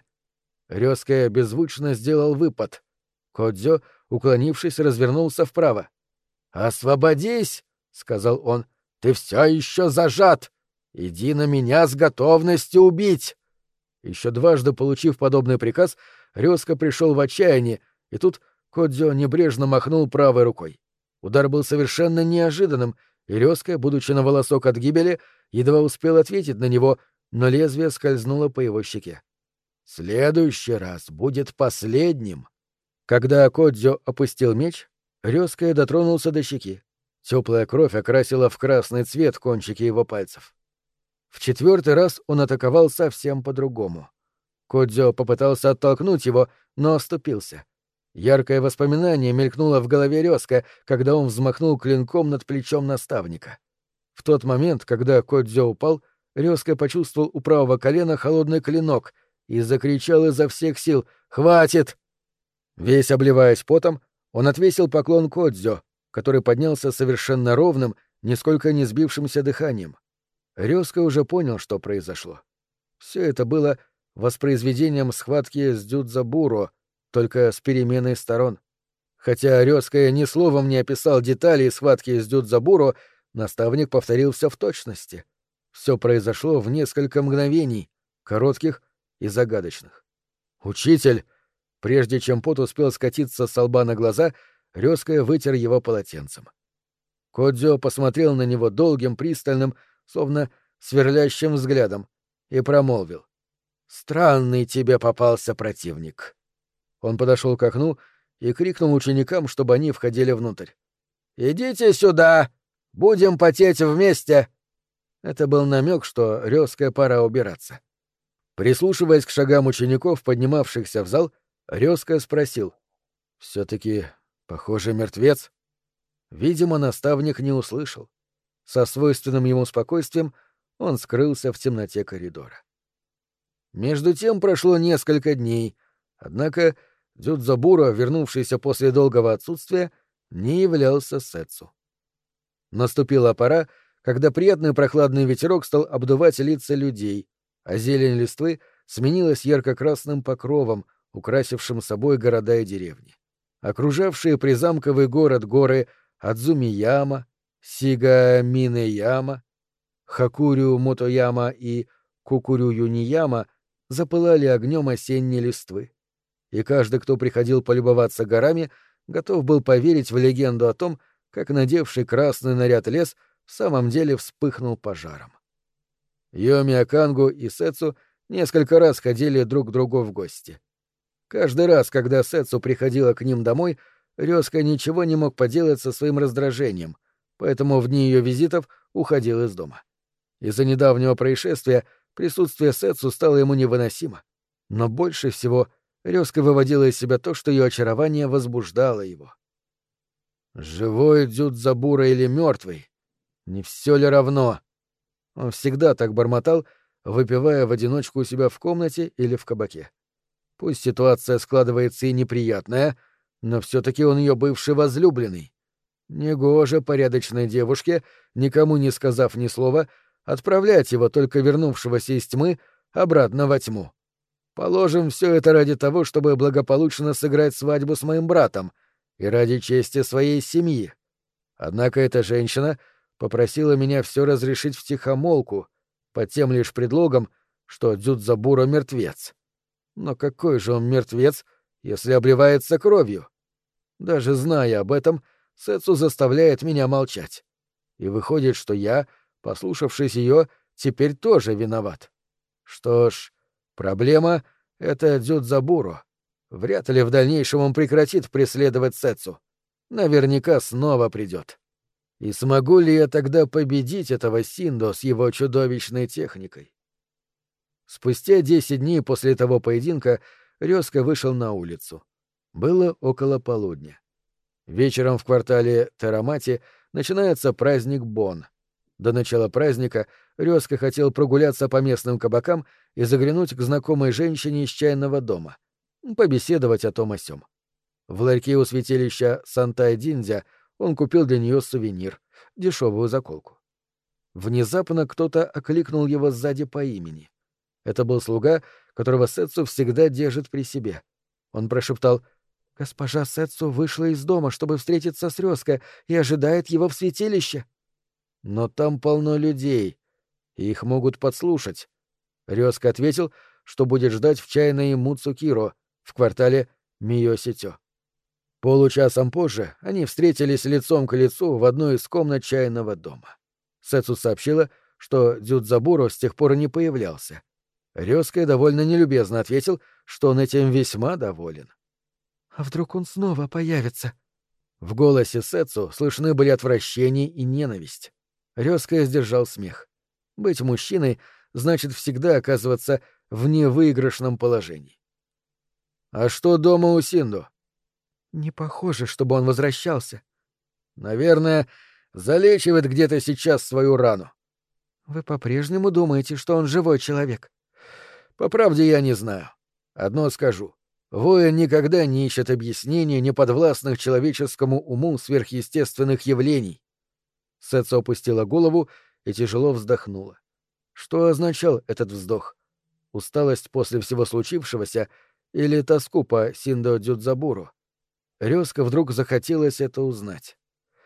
Рёска беззвучно сделал выпад. Кодзё, уклонившись, развернулся вправо. «Освободись!» — сказал он. «Ты все еще зажат! Иди на меня с готовностью убить!» Еще дважды получив подобный приказ, Рёска пришел в отчаяние, и тут Кодзё небрежно махнул правой рукой. Удар был совершенно неожиданным, и Рёска, будучи на волосок от гибели, едва успел ответить на него, но лезвие скользнуло по его щеке. «Следующий раз будет последним». Когда Кодзё опустил меч, Рёска дотронулся до щеки. Теплая кровь окрасила в красный цвет кончики его пальцев. В четвертый раз он атаковал совсем по-другому. Кодзё попытался оттолкнуть его, но оступился. Яркое воспоминание мелькнуло в голове Рёска, когда он взмахнул клинком над плечом наставника. В тот момент, когда Кодзё упал, Рёска почувствовал у правого колена холодный клинок и закричал изо всех сил «Хватит!». Весь обливаясь потом, он отвесил поклон Кодзё, который поднялся совершенно ровным, нисколько не сбившимся дыханием. Рёска уже понял, что произошло. Все это было воспроизведением схватки с Дзюдзабуро, только с переменой сторон. Хотя Рёска ни словом не описал деталей схватки с Дзюдзабуро, наставник повторил все в точности. Все произошло в несколько мгновений, коротких и загадочных. «Учитель!» Прежде чем пот успел скатиться со лба на глаза, Рёска вытер его полотенцем. Кодзё посмотрел на него долгим, пристальным, словно сверлящим взглядом, и промолвил. «Странный тебе попался противник». Он подошел к окну и крикнул ученикам, чтобы они входили внутрь. «Идите сюда! Будем потеть вместе!» Это был намек, что Рёске пора убираться. Прислушиваясь к шагам учеников, поднимавшихся в зал, Рёске спросил. «Все-таки, похоже, мертвец?» Видимо, наставник не услышал. Со свойственным ему спокойствием он скрылся в темноте коридора. Между тем прошло несколько дней, однако Дзюдзабуро, вернувшийся после долгого отсутствия, не являлся Сэцу. Наступила пора, когда приятный прохладный ветерок стал обдувать лица людей, а зелень листвы сменилась ярко-красным покровом, украсившим собой города и деревни. Окружавшие призамковый город горы Адзумияма, Сигаминэяма, Хакурю-Мотояма и Кукурю-Юнияма запылали огнем осенней листвы. И каждый, кто приходил полюбоваться горами, готов был поверить в легенду о том, как надевший красный наряд лес в самом деле вспыхнул пожаром. Йоми Акангу и Сэцу несколько раз ходили друг к другу в гости. Каждый раз, когда Сэцу приходила к ним домой, Рёска ничего не мог поделать со своим раздражением, поэтому в дни ее визитов уходил из дома. Из-за недавнего происшествия присутствие Сэцу стало ему невыносимо, но больше всего Рёска выводила из себя то, что ее очарование возбуждало его. «Живой Дзюдзабуро или мертвый? Не все ли равно?» Он всегда так бормотал, выпивая в одиночку у себя в комнате или в кабаке. Пусть ситуация складывается и неприятная, но все-таки он ее бывший возлюбленный. Негоже порядочной девушке, никому не сказав ни слова, отправлять его, только вернувшегося из тьмы, обратно во тьму. Положим, все это ради того, чтобы благополучно сыграть свадьбу с моим братом и ради чести своей семьи. Однако эта женщина попросила меня все разрешить втихомолку, под тем лишь предлогом, что Дзюдзабуро мертвец. Но какой же он мертвец, если обливается кровью? Даже зная об этом, Сэцу заставляет меня молчать. И выходит, что я, послушавшись ее, теперь тоже виноват. Что ж, проблема — это Дзюдзабуро. Вряд ли в дальнейшем он прекратит преследовать Сэцу. Наверняка снова придет. И смогу ли я тогда победить этого Синдо с его чудовищной техникой? Спустя десять дней после того поединка Рёска вышел на улицу. Было около полудня. Вечером в квартале Терамати начинается праздник Бон. До начала праздника Рёска хотел прогуляться по местным кабакам и заглянуть к знакомой женщине из чайного дома, побеседовать о том о сём. В ларьке у святилища Сантай-Диндзя он купил для нее сувенир — дешевую заколку. Внезапно кто-то окликнул его сзади по имени. Это был слуга, которого Сэцу всегда держит при себе. Он прошептал: «Госпожа Сэцу вышла из дома, чтобы встретиться с Рёска, и ожидает его в святилище». «Но там полно людей, и их могут подслушать». Рёска ответил, что будет ждать в чайной Муцукиро в квартале Миёситё. Получасом позже они встретились лицом к лицу в одной из комнат чайного дома. Сэцу сообщила, что Дзюдзабуро с тех пор не появлялся. Рёска довольно нелюбезно ответил, что он этим весьма доволен. «А вдруг он снова появится?» В голосе Сэцу слышны были отвращение и ненависть. Рёска сдержал смех. Быть мужчиной значит всегда оказываться в невыигрышном положении. «А что дома у Синдо?» «Не похоже, чтобы он возвращался». «Наверное, залечивает где-то сейчас свою рану». «Вы по-прежнему думаете, что он живой человек?» «По правде я не знаю. Одно скажу. Воин никогда не ищет объяснений неподвластных человеческому уму сверхъестественных явлений». Сэцу опустила голову и тяжело вздохнула. Что означал этот вздох? Усталость после всего случившегося или тоску по Синдо Дзюдзабуро? Рёска вдруг захотелось это узнать.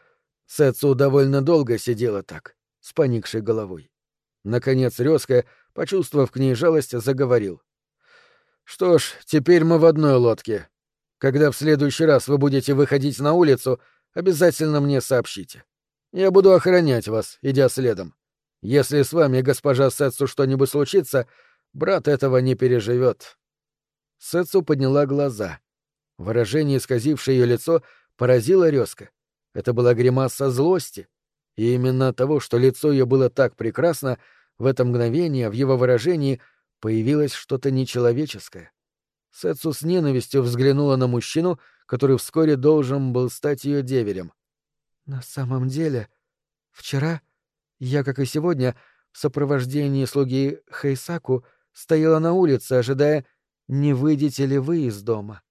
Сэцу довольно долго сидела так, с поникшей головой. Наконец Рёска, почувствовав к ней жалость, заговорил. «Что ж, теперь мы в одной лодке. Когда в следующий раз вы будете выходить на улицу, обязательно мне сообщите. Я буду охранять вас, идя следом. Если с вами, госпожа Сэцу, что-нибудь случится, брат этого не переживет. Сэцу подняла глаза. Выражение, исказившее ее лицо, поразило резко. Это была гримаса злости. И именно от того, что лицо ее было так прекрасно, в это мгновение в его выражении появилось что-то нечеловеческое. Сэцу с ненавистью взглянула на мужчину, который вскоре должен был стать ее деверем. «На самом деле, вчера я, как и сегодня, в сопровождении слуги Хэйсаку стояла на улице, ожидая, не выйдете ли вы из дома».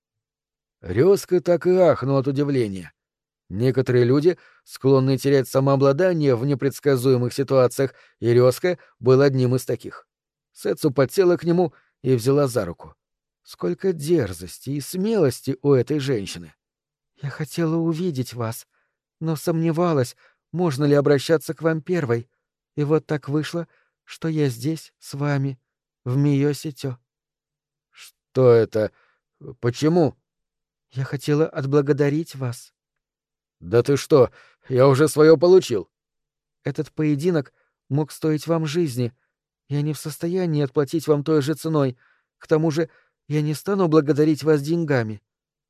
Рёска так и ахнул от удивления. Некоторые люди склонны терять самообладание в непредсказуемых ситуациях, и Рёска был одним из таких. Сэцу подсела к нему и взяла за руку. Сколько дерзости и смелости у этой женщины. «Я хотела увидеть вас, но сомневалась, можно ли обращаться к вам первой, и вот так вышло, что я здесь, с вами, в Миёситё». «Что это? Почему?» «Я хотела отблагодарить вас». «Да ты что, я уже свое получил». «Этот поединок мог стоить вам жизни. Я не в состоянии отплатить вам той же ценой. К тому же я не стану благодарить вас деньгами».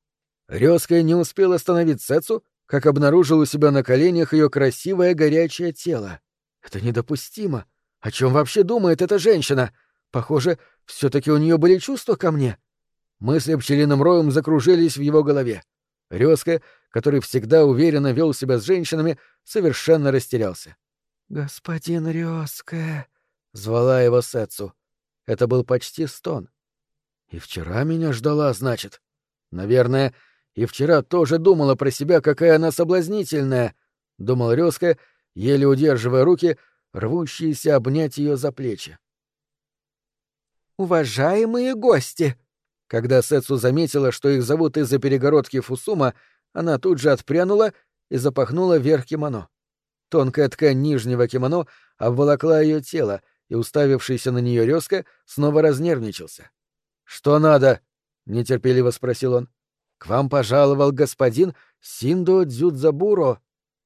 Рёска не успел остановить Сэцу, как обнаружил у себя на коленях ее красивое горячее тело. Это недопустимо. О чем вообще думает эта женщина? Похоже, все-таки у нее были чувства ко мне. Мысли пчелиным роем закружились в его голове. Рёска, который всегда уверенно вел себя с женщинами, совершенно растерялся. «Господин Рёска», — звала его Сэцу. Это был почти стон. «И вчера меня ждала, значит. Наверное, и вчера тоже думала про себя, какая она соблазнительная», — думал Рёска, еле удерживая руки, рвущиеся обнять ее за плечи. «Уважаемые гости!» Когда Сэцу заметила, что их зовут из-за перегородки Фусума, она тут же отпрянула и запахнула верх кимоно. Тонкая ткань нижнего кимоно обволокла ее тело, и уставившийся на нее Рёска снова разнервничался. «Что надо?» — нетерпеливо спросил он. «К вам пожаловал господин Синдо Дзюдзабуро».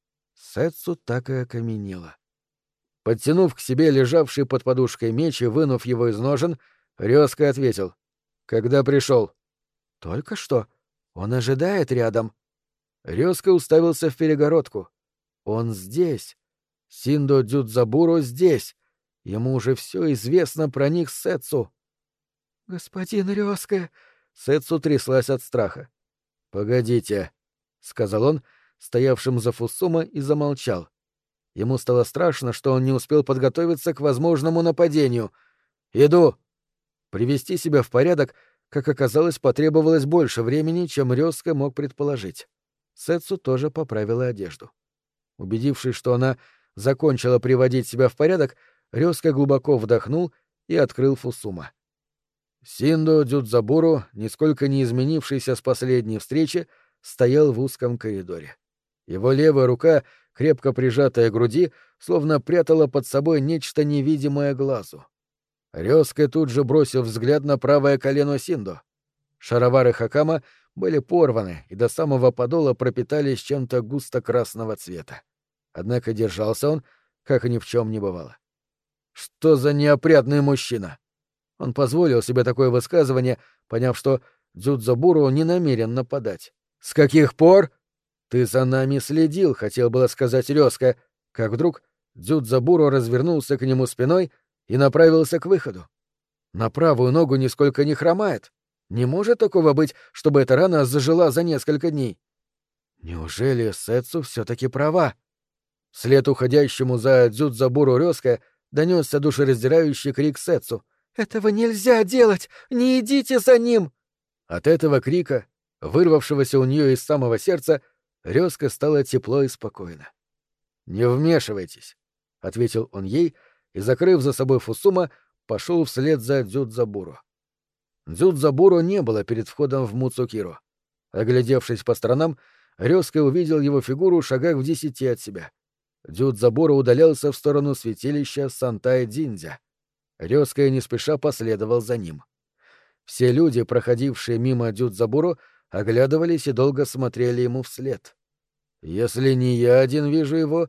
Сэцу так и окаменела. Подтянув к себе лежавший под подушкой меч и вынув его из ножен, Рёска ответил. «Когда пришел?» «Только что. Он ожидает рядом». Рёска уставился в перегородку. «Он здесь. Синдо Дзюдзабуро здесь. Ему уже все известно про них Сэцу». «Господин Рёска...» Сэцу тряслась от страха. «Погодите», — сказал он, стоявшим за Фусума, и замолчал. Ему стало страшно, что он не успел подготовиться к возможному нападению. «Иду!» Привести себя в порядок, как оказалось, потребовалось больше времени, чем Рёска мог предположить. Сэцу тоже поправила одежду. Убедившись, что она закончила приводить себя в порядок, Рёска глубоко вдохнул и открыл Фусума. Синдо Дзюдзабуро, нисколько не изменившийся с последней встречи, стоял в узком коридоре. Его левая рука, крепко прижатая к груди, словно прятала под собой нечто невидимое глазу. Рёска тут же бросил взгляд на правое колено Синдо. Шаровары хакама были порваны и до самого подола пропитались чем-то густо-красного цвета. Однако держался он, как и ни в чем не бывало. «Что за неопрятный мужчина?» Он позволил себе такое высказывание, поняв, что Дзюдзабуро не намерен нападать. «С каких пор?» «Ты за нами следил», — хотел было сказать Рёска, как вдруг Дзюдзабуро развернулся к нему спиной и направился к выходу. На правую ногу нисколько не хромает. Не может такого быть, чтобы эта рана зажила за несколько дней. Неужели Сэцу все-таки права? Вслед уходящему за Дзюдзабуро Рёска донесся душераздирающий крик Сэцу. «Этого нельзя делать! Не идите за ним!» От этого крика, вырвавшегося у нее из самого сердца, Рёска стало тепло и спокойно. «Не вмешивайтесь», — ответил он ей, и, закрыв за собой Фусума, пошел вслед за Дзюдзабуро. Дзюдзабуро не было перед входом в Муцукиро. Оглядевшись по сторонам, Рёска увидел его фигуру в шагах в десяти от себя. Дзюдзабуро удалялся в сторону святилища Сантай-Дзиндзя. Рёска не спеша последовал за ним. Все люди, проходившие мимо Дзюдзабуро, оглядывались и долго смотрели ему вслед. «Если не я один вижу его,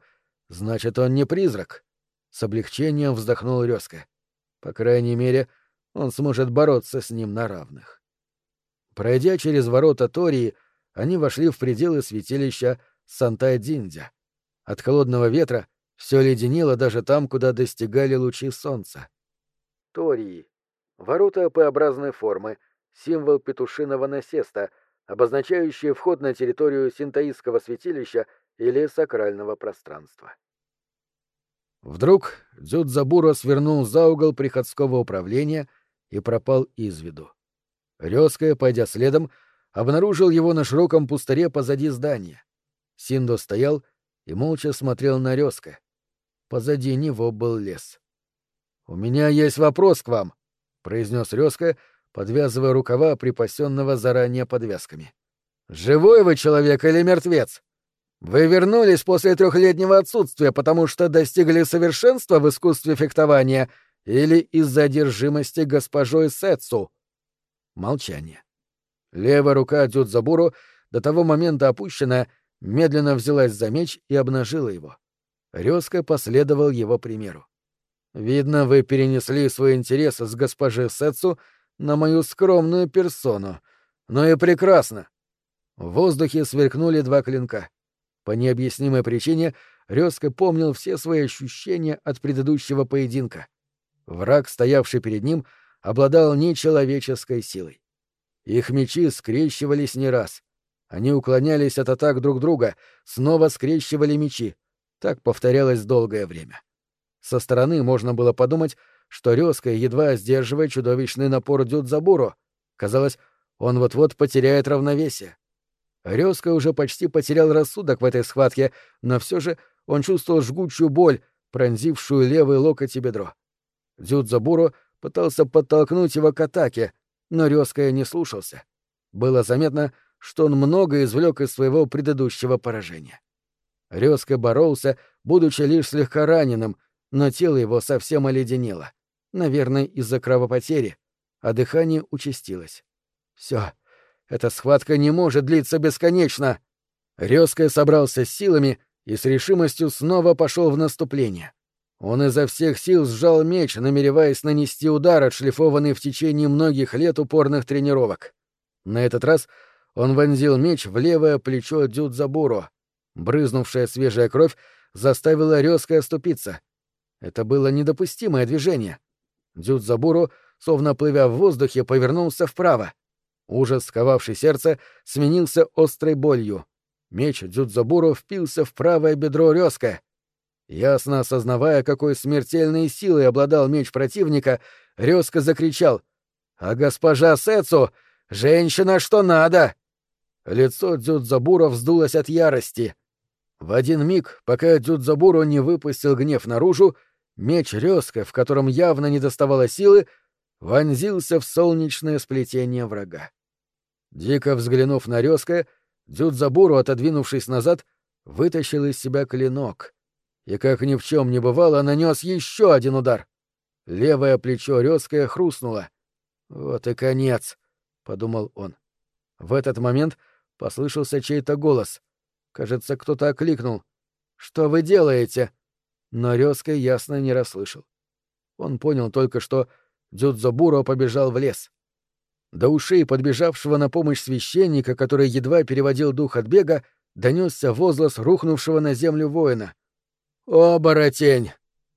Значит, он не призрак. С облегчением вздохнул Рёска. По крайней мере, он сможет бороться с ним на равных. Пройдя через ворота Тории, они вошли в пределы святилища Сантай-Диндя. От холодного ветра все леденело даже там, куда достигали лучи солнца. Тории. Ворота П-образной формы, символ петушиного насеста, обозначающие вход на территорию синтоистского святилища или сакрального пространства. Вдруг Дзюдзабуро свернул за угол приходского управления и пропал из виду. Рёска, пойдя следом, обнаружил его на широком пустыре позади здания. Синдо стоял и молча смотрел на Рёска. Позади него был лес. «У меня есть вопрос к вам», — произнес Рёска, подвязывая рукава, припасенного заранее подвязками. «Живой вы человек или мертвец? Вы вернулись после трехлетнего отсутствия, потому что достигли совершенства в искусстве фехтования или из-за одержимости госпожой Сэцу?» Молчание. Левая рука Дзюдзабуро, до того момента опущенная, медленно взялась за меч и обнажила его. Рёска последовал его примеру. «Видно, вы перенесли свой интерес с госпожи Сэцу на мою скромную персону. Ну и прекрасно!» В воздухе сверкнули два клинка. По необъяснимой причине Рёска помнил все свои ощущения от предыдущего поединка. Враг, стоявший перед ним, обладал нечеловеческой силой. Их мечи скрещивались не раз. Они уклонялись от атак друг друга, снова скрещивали мечи. Так повторялось долгое время. Со стороны можно было подумать, что Рёска едва сдерживает чудовищный напор Дзюдзабуро. Казалось, он вот-вот потеряет равновесие. Рёска уже почти потерял рассудок в этой схватке, но все же он чувствовал жгучую боль, пронзившую левый локоть и бедро. Дзюдзабуро пытался подтолкнуть его к атаке, но Рёска не слушался. Было заметно, что он много извлек из своего предыдущего поражения. Рёска боролся, будучи лишь слегка раненым, но тело его совсем оледенело, наверное, из-за кровопотери, а дыхание участилось. Все, эта схватка не может длиться бесконечно. Рёска собрался с силами и с решимостью снова пошел в наступление. Он изо всех сил сжал меч, намереваясь нанести удар, отшлифованный в течение многих лет упорных тренировок. На этот раз он вонзил меч в левое плечо Дзюдзабуро. Брызнувшая свежая кровь заставила Рёска оступиться. Это было недопустимое движение. Дзюдзабуро, словно плывя в воздухе, повернулся вправо. Ужас, сковавший сердце, сменился острой болью. Меч Дзюдзабуро впился в правое бедро Рёска. Ясно осознавая, какой смертельной силой обладал меч противника, Рёска закричал: «А госпожа Сэцу — женщина что надо!» Лицо Дзюдзабуро вздулось от ярости. В один миг, пока Дзюдзабуро не выпустил гнев наружу, меч Рёска, в котором явно недоставало силы, вонзился в солнечное сплетение врага. Дико взглянув на Рёска, Дзюдзабуро, отодвинувшись назад, вытащил из себя клинок и, как ни в чем не бывало, нанес еще один удар. Левое плечо Рёска хрустнуло. «Вот и конец», — подумал он. В этот момент послышался чей-то голос. Кажется, кто-то окликнул: «Что вы делаете?» Но Рёска ясно не расслышал. Он понял только, что Дзюдзабуро побежал в лес. До ушей подбежавшего на помощь священника, который едва переводил дух от бега, донесся возглас рухнувшего на землю воина. «Оборотень!»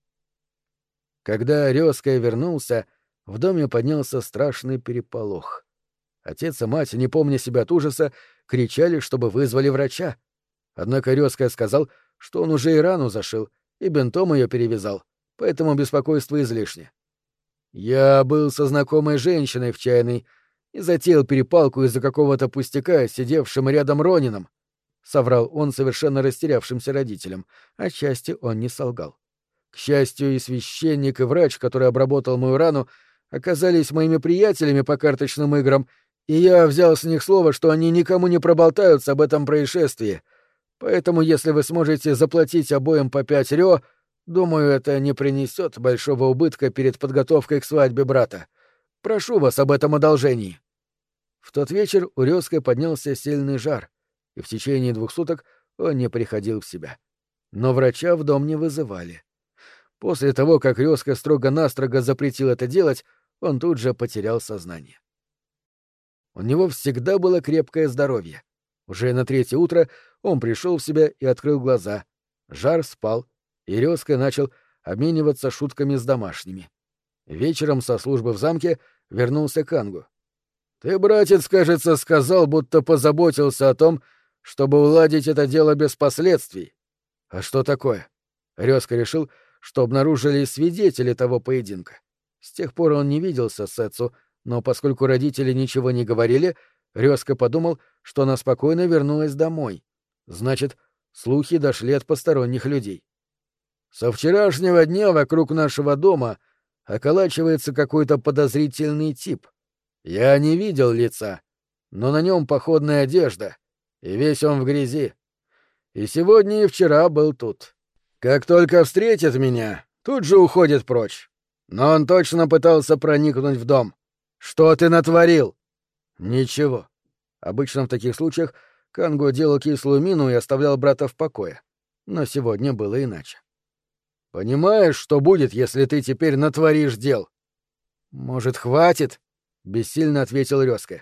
Когда Рёска вернулся, в доме поднялся страшный переполох. Отец и мать, не помня себя от ужаса, кричали, чтобы вызвали врача. Однако Рёска сказал, что он уже и рану зашил, и бинтом ее перевязал, поэтому беспокойство излишне. «Я был со знакомой женщиной в чайной и затеял перепалку из-за какого-то пустяка, сидевшим рядом Ронином», — соврал он совершенно растерявшимся родителям. Отчасти он не солгал. К счастью, и священник, и врач, который обработал мою рану, оказались моими приятелями по карточным играм, и я взял с них слово, что они никому не проболтаются об этом происшествии. Поэтому, если вы сможете заплатить обоим по пять рё, думаю, это не принесет большого убытка перед подготовкой к свадьбе брата. Прошу вас об этом одолжении». В тот вечер у Рёска поднялся сильный жар, и в течение двух суток он не приходил в себя. но врача в дом не вызывали. После того, как Рёска строго-настрого запретил это делать, он тут же потерял сознание. У него всегда было крепкое здоровье. Уже на третье утро он пришел в себя и открыл глаза. Жар спал, и Рёска начал обмениваться шутками с домашними. Вечером со службы в замке вернулся Кангу. «Ты, братец, кажется, сказал, будто позаботился о том, чтобы уладить это дело без последствий. А что такое?» Рёска решил, что обнаружили свидетели того поединка. С тех пор он не виделся с Сэцу, но поскольку родители ничего не говорили, Рёска подумал, что она спокойно вернулась домой. Значит, слухи дошли от посторонних людей. «Со вчерашнего дня вокруг нашего дома околачивается какой-то подозрительный тип. Я не видел лица, но на нем походная одежда, и весь он в грязи. И сегодня и вчера был тут. Как только встретит меня, тут же уходит прочь. Но он точно пытался проникнуть в дом. Что ты натворил?» «Ничего». Обычно в таких случаях Канго делал кислую мину и оставлял брата в покое. Но сегодня было иначе. «Понимаешь, что будет, если ты теперь натворишь дел?» «Может, хватит?» — бессильно ответил Рёска.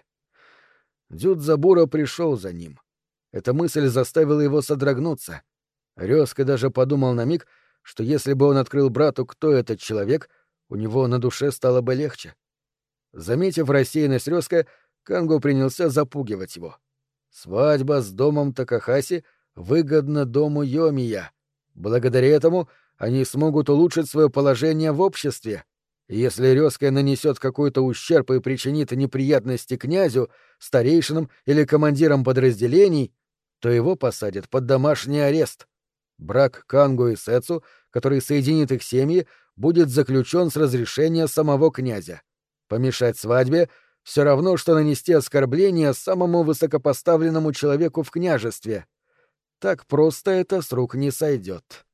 Дзюдзабуро пришел за ним. Эта мысль заставила его содрогнуться. Рёска даже подумал на миг, что если бы он открыл брату, кто этот человек, у него на душе стало бы легче. Заметив рассеянность Рёска, Канго принялся запугивать его. Свадьба с домом Такахаси выгодна дому Йомия. Благодаря этому они смогут улучшить свое положение в обществе. И если Рёска нанесет какой-то ущерб и причинит неприятности князю, старейшинам или командирам подразделений, то его посадят под домашний арест. Брак Канго и Сэцу, который соединит их семьи, будет заключен с разрешения самого князя. Помешать свадьбе — все равно, что нанести оскорбление самому высокопоставленному человеку в княжестве. Так просто это с рук не сойдет.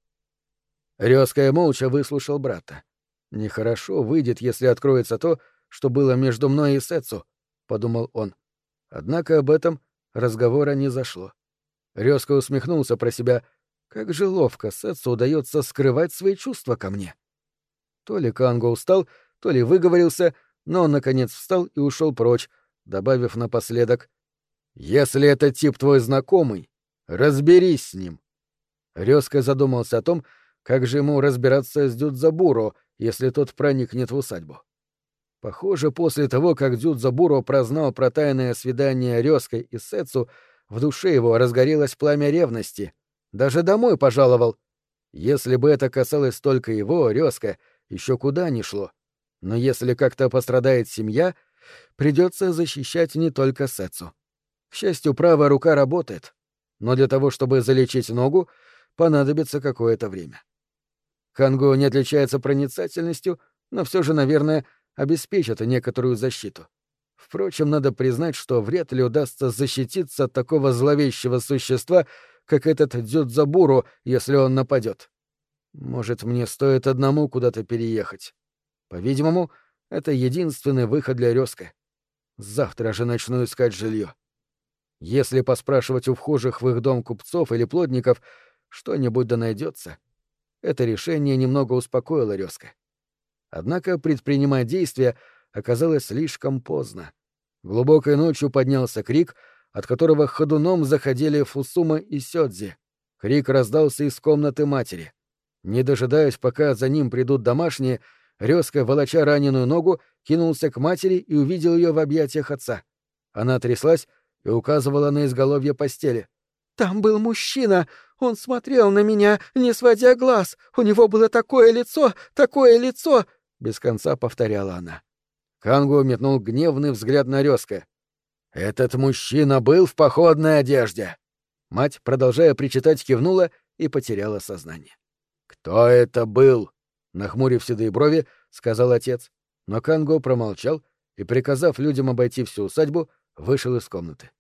Рёска молча выслушал брата. «Нехорошо выйдет, если откроется то, что было между мной и Сэцу», — подумал он. Однако об этом разговора не зашло. Рёска усмехнулся про себя. Как же ловко Сэцу удается скрывать свои чувства ко мне. То ли Канго устал, то ли выговорился, но он, наконец, встал и ушел прочь, добавив напоследок: «Если этот тип твой знакомый, разберись с ним». Рёска задумался о том, как же ему разбираться с Дзюдзабуро, если тот проникнет в усадьбу. Похоже, после того, как Дзюдзабуро прознал про тайное свидание Рёска и Сэцу, в душе его разгорелось пламя ревности. Даже домой пожаловал. Если бы это касалось только его, Рёска, еще куда ни шло. Но если как-то пострадает семья, придется защищать не только Сэцу. К счастью, правая рука работает, но для того, чтобы залечить ногу, понадобится какое-то время. Канго не отличается проницательностью, но все же, наверное, обеспечит некоторую защиту. Впрочем, надо признать, что вряд ли удастся защититься от такого зловещего существа, как этот Дзюдзабуро, если он нападет. Может, мне стоит одному куда-то переехать. По-видимому, это единственный выход для Рёска. Завтра же начну искать жилье. Если поспрашивать у вхожих в их дом купцов или плотников, что-нибудь да найдется. Это решение немного успокоило Рёска. Однако предпринимать действия оказалось слишком поздно. Глубокой ночью поднялся крик, от которого ходуном заходили Фусума и Сёдзи. Крик раздался из комнаты матери. Не дожидаясь, пока за ним придут домашние, Рёска, волоча раненую ногу, кинулся к матери и увидел ее в объятиях отца. Она тряслась и указывала на изголовье постели. «Там был мужчина! Он смотрел на меня, не сводя глаз! У него было такое лицо, такое лицо!» — без конца повторяла она. Канго метнул гневный взгляд на Рёска. «Этот мужчина был в походной одежде!» Мать, продолжая причитать, кивнула и потеряла сознание. «Кто это был?» — нахмурив седые брови, сказал отец. Но Канго промолчал и, приказав людям обойти всю усадьбу, вышел из комнаты.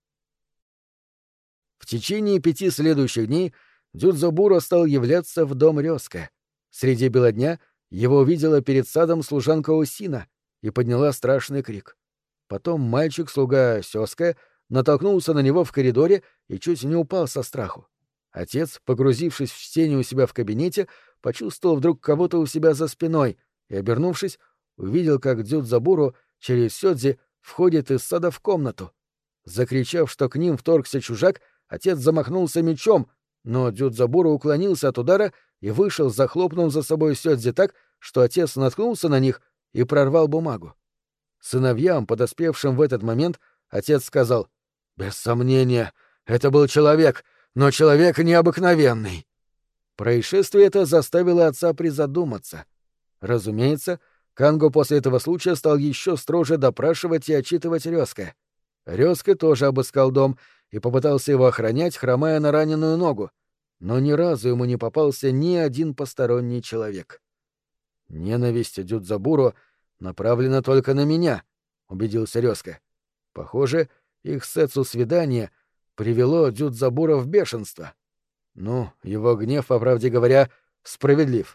В течение пяти следующих дней Дзюдзабуро стал являться в дом Рёска. Среди бела дня его увидела перед садом служанка Осина и подняла страшный крик. Потом мальчик-слуга Сёска натолкнулся на него в коридоре и чуть не упал со страху. Отец, погрузившись в чтение у себя в кабинете, почувствовал вдруг кого-то у себя за спиной и, обернувшись, увидел, как Дзюдзабуру через сёдзи входит из сада в комнату. Закричав, что к ним вторгся чужак, отец замахнулся мечом, но Дзюдзабуру уклонился от удара и вышел, захлопнув за собой сёдзи так, что отец наткнулся на них и прорвал бумагу. Сыновьям, подоспевшим в этот момент, отец сказал: «Без сомнения, это был человек, но человек необыкновенный». Происшествие это заставило отца призадуматься. Разумеется, Канго после этого случая стал еще строже допрашивать и отчитывать Рёске. Рёске тоже обыскал дом и попытался его охранять, хромая на раненую ногу, но ни разу ему не попался ни один посторонний человек. «Ненависть Дзюдзабуру направлена только на меня», — убедился Рёске. «Похоже, их сэцу свидание привело Дзюдзабура в бешенство. Ну, его гнев, по правде говоря, справедлив».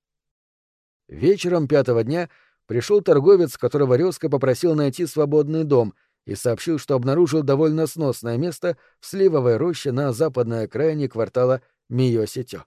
Вечером пятого дня пришел торговец, которого Рёске попросил найти свободный дом, и сообщил, что обнаружил довольно сносное место в сливовой роще на западной окраине квартала Миёситё.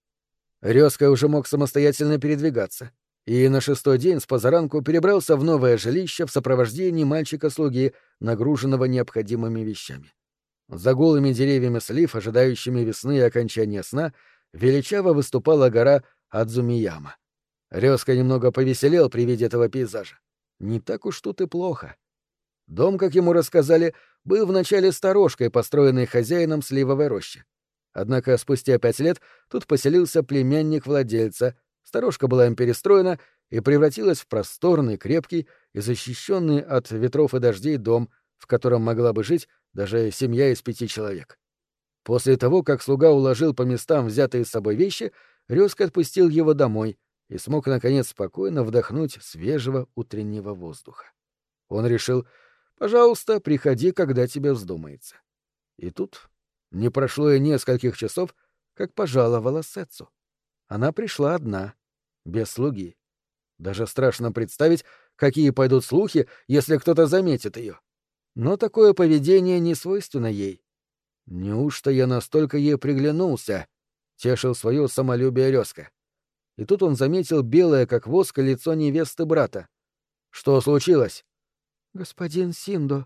Рёске уже мог самостоятельно передвигаться, и на шестой день с позаранку перебрался в новое жилище в сопровождении мальчика-слуги, нагруженного необходимыми вещами. За голыми деревьями слив, ожидающими весны и окончания сна, величаво выступала гора Адзумияма. Рёске немного повеселел при виде этого пейзажа. Не так уж тут и плохо. Дом, как ему рассказали, был вначале сторожкой, построенной хозяином сливовой рощи. Однако спустя пять лет тут поселился племянник владельца, сторожка была им перестроена и превратилась в просторный, крепкий и защищенный от ветров и дождей дом, в котором могла бы жить даже семья из пяти человек. После того, как слуга уложил по местам взятые с собой вещи, Рёске отпустил его домой и смог, наконец, спокойно вдохнуть свежего утреннего воздуха. Он решил: «Пожалуйста, приходи, когда тебе вздумается». И тут не прошло и нескольких часов, как пожаловала Сэцу. Она пришла одна, без слуги. Даже страшно представить, какие пойдут слухи, если кто-то заметит ее. Но такое поведение не свойственно ей. «Неужто я настолько ей приглянулся?» — тешил свое самолюбие Рёске. И тут он заметил белое, как воск, лицо невесты брата. «Что случилось?» «Господин Синдо,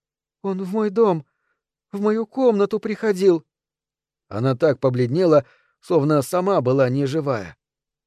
он в мой дом, в мою комнату приходил». Она так побледнела, словно сама была неживая.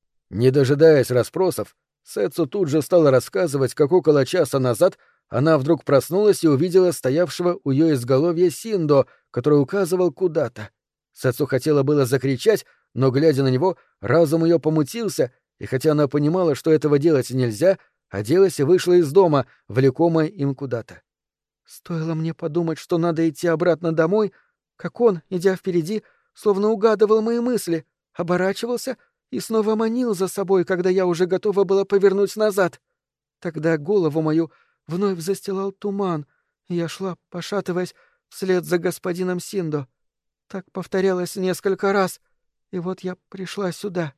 Не дожидаясь расспросов, Сэцу тут же стала рассказывать, как около часа назад она вдруг проснулась и увидела стоявшего у ее изголовья Синдо, который указывал куда-то. Сэцу хотела было закричать, но, глядя на него, разум ее помутился, и хотя она понимала, что этого делать нельзя, оделась и вышла из дома, влекомая им куда-то. Стоило мне подумать, что надо идти обратно домой, как он, идя впереди, словно угадывал мои мысли, оборачивался и снова манил за собой, когда я уже готова была повернуть назад. Тогда голову мою вновь застилал туман, и я шла, пошатываясь, вслед за господином Синдо. Так повторялось несколько раз, и вот я пришла сюда.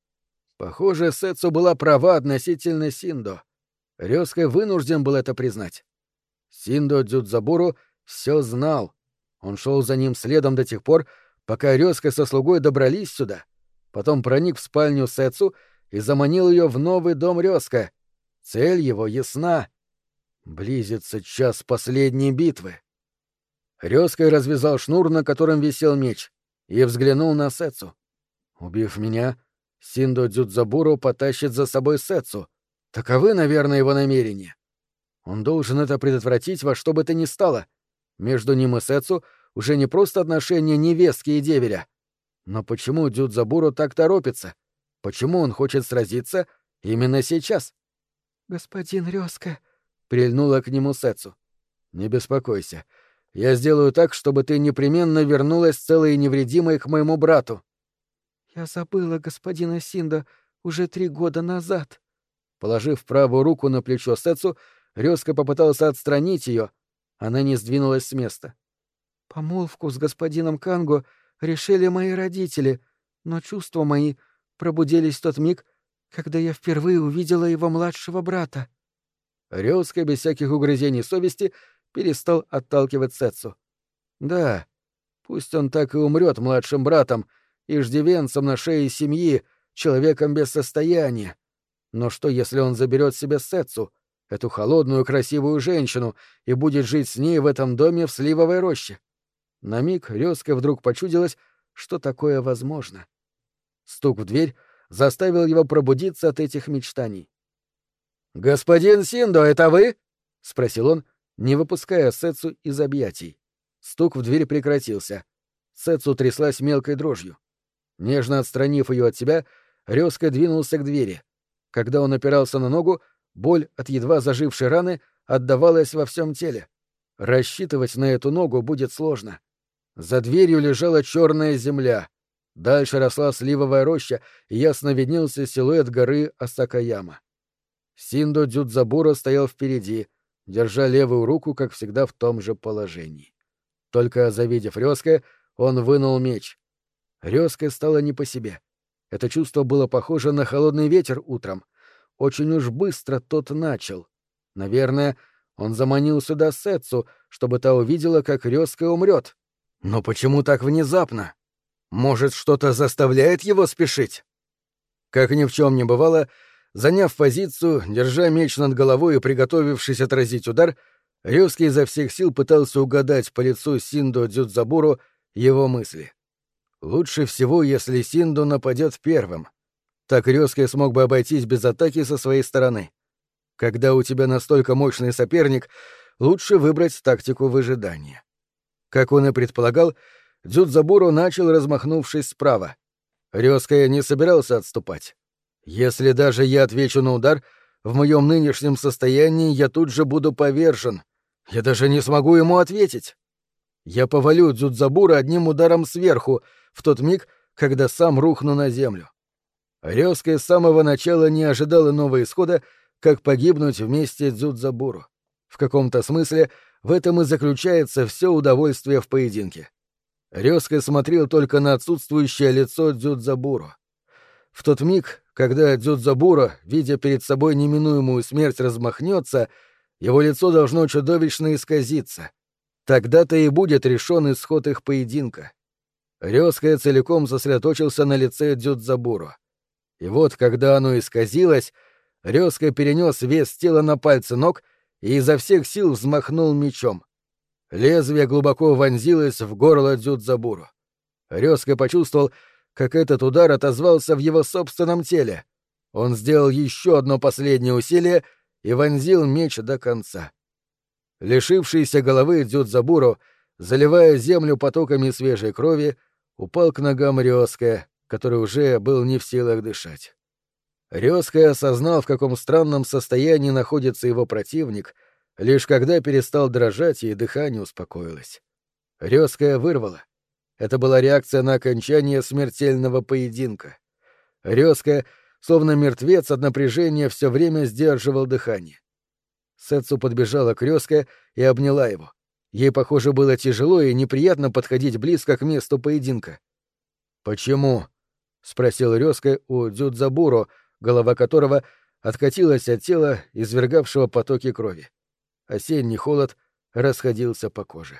Похоже, Сэцу была права относительно Синдо. Рёске вынужден был это признать. Синдо Дзюдзабуру все знал. Он шел за ним следом до тех пор, пока Рёске со слугой добрались сюда. Потом проник в спальню Сэцу и заманил ее в новый дом Рёске. Цель его ясна. Близится час последней битвы. Рёске развязал шнур, на котором висел меч, и взглянул на Сэцу. Убив меня, Синдо Дзюдзабуру потащит за собой Сэцу. Таковы, наверное, его намерения. Он должен это предотвратить во что бы то ни стало. Между ним и Сэцу уже не просто отношения невестки и деверя. Но почему Дзюдзабуру так торопится? Почему он хочет сразиться именно сейчас? «Господин Рёске», — прильнула к нему Сэцу. «Не беспокойся. Я сделаю так, чтобы ты непременно вернулась целой и невредимой к моему брату». «Я забыла господина Синдо уже три года назад». Положив правую руку на плечо Сэцу, Рёске попытался отстранить ее. Она не сдвинулась с места. «Помолвку с господином Канго решили мои родители, но чувства мои пробудились в тот миг, когда я впервые увидела его младшего брата». Рёске без всяких угрызений совести перестал отталкивать Сэцу. «Да, Пусть он так и умрет младшим братом, иждивенцем на шее семьи, человеком без состояния. Но что, если он заберет себе Сетсу, эту холодную красивую женщину, и будет жить с ней в этом доме в Сливовой роще? На миг Рёске вдруг почудилось, что такое возможно. Стук в дверь заставил его пробудиться от этих мечтаний. «Господин Синдо, это вы?» — спросил он, не выпуская Сетсу из объятий. Стук в дверь прекратился. Сетсу тряслась мелкой дрожью. Нежно отстранив ее от себя, Рёске двинулся к двери. Когда он опирался на ногу, боль от едва зажившей раны отдавалась во всем теле. Рассчитывать на эту ногу будет сложно. За дверью лежала черная земля. Дальше росла сливовая роща, и ясно виднелся силуэт горы Асакаяма. Синдо Дзюдзабуро стоял впереди, держа левую руку, как всегда, в том же положении. Только завидев Рёске, он вынул меч. Рёске стало не по себе. Это чувство было похоже на холодный ветер утром. Очень уж быстро тот начал. Наверное, он заманил сюда Сетсу, чтобы та увидела, как Рёске умрет. Но почему так внезапно? Может, что-то заставляет его спешить? Как ни в чем не бывало, заняв позицию, держа меч над головой и приготовившись отразить удар, Рёске изо всех сил пытался угадать по лицу Синдо Дзюдзабуро его мысли. Лучше всего, если Синдо нападет первым. Так Рёске смог бы обойтись без атаки со своей стороны. Когда у тебя настолько мощный соперник, лучше выбрать тактику выжидания. Как он и предполагал, Дзюдзабуро начал, размахнувшись справа. Рёске не собирался отступать. Если даже я отвечу на удар, в моем нынешнем состоянии я тут же буду повержен. Я даже не смогу ему ответить. Я повалю Дзюдзабуро одним ударом сверху, в тот миг, когда сам рухну на землю. Рёске с самого начала не ожидал иного исхода, как погибнуть вместе с Дзюдзабуро. В каком-то смысле в этом и заключается все удовольствие в поединке. Рёске смотрел только на отсутствующее лицо Дзюдзабуро. В тот миг, когда Дзюдзабуро, видя перед собой неминуемую смерть, размахнется, его лицо должно чудовищно исказиться. Тогда-то и будет решен исход их поединка. Рёске целиком сосредоточился на лице Дзюдзабуро. И вот, когда оно исказилось, Рёске перенес вес тела на пальцы ног и изо всех сил взмахнул мечом. Лезвие глубоко вонзилось в горло Дзюдзабуро. Рёске почувствовал, как этот удар отозвался в его собственном теле. Он сделал еще одно последнее усилие и вонзил меч до конца. Лишившийся головы Дзюдзабуро, заливая землю потоками свежей крови, упал к ногам Рёске, который уже был не в силах дышать. Рёске осознал, в каком странном состоянии находится его противник, лишь когда перестал дрожать и дыхание успокоилось. Рёске вырвало. Это была реакция на окончание смертельного поединка. Рёске, словно мертвец от напряжения, все время сдерживал дыхание. Сетсу подбежала к Рёске и обняла его. Ей, похоже, было тяжело и неприятно подходить близко к месту поединка. «Почему?» — спросил Рёске у Дзюдзабуро, голова которого откатилась от тела, извергавшего потоки крови. Осенний холод расходился по коже.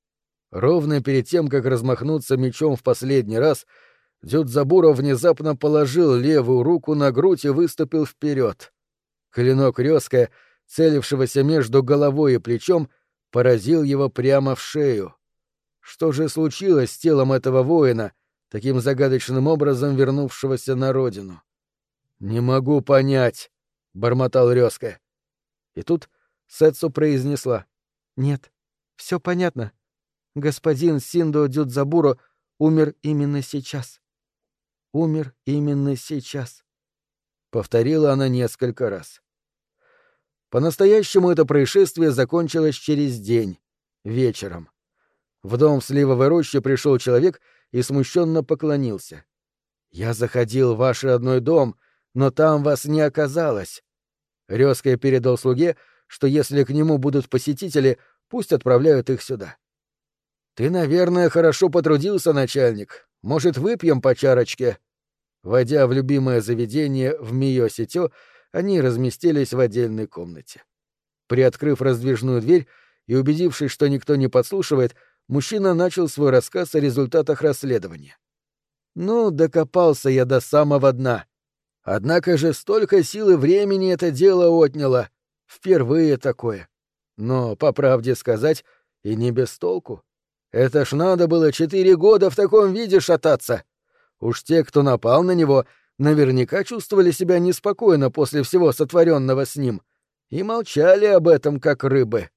Ровно перед тем, как размахнуться мечом в последний раз, Дзюдзабуро внезапно положил левую руку на грудь и выступил вперед. Клинок Рёске, целившегося между головой и плечом, поразил его прямо в шею. Что же случилось с телом этого воина, таким загадочным образом вернувшегося на родину? «Не могу понять», — бормотал Рёске. И тут Сетсу произнесла: «Нет, все понятно. Господин Синдо Дзюдзабуро умер именно сейчас. Умер именно сейчас», — повторила она несколько раз. По-настоящему это происшествие закончилось через день, вечером. В дом в Сливовой роще пришел человек и смущенно поклонился. «Я заходил в ваш родной дом, но там вас не оказалось». Рёске передал слуге, что если к нему будут посетители, пусть отправляют их сюда. «Ты, наверное, хорошо потрудился, начальник. Может, выпьем по чарочке?» Войдя в любимое заведение в Миё-Ситё, они разместились в отдельной комнате. Приоткрыв раздвижную дверь и убедившись, что никто не подслушивает, мужчина начал свой рассказ о результатах расследования. «Ну, докопался я до самого дна. Однако же столько сил и времени это дело отняло. Впервые такое. Но, по правде сказать, и не без толку. Это ж надо было четыре года в таком виде шататься. Уж те, кто напал на него, наверняка чувствовали себя неспокойно после всего сотворенного с ним и молчали об этом, как рыбы.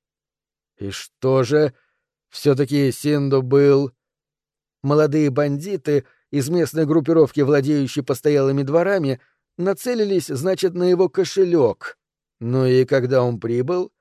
И что же, все-таки Синдо был...» Молодые бандиты из местной группировки, владеющей постоялыми дворами, нацелились, значит, на его кошелек. Ну и когда он прибыл...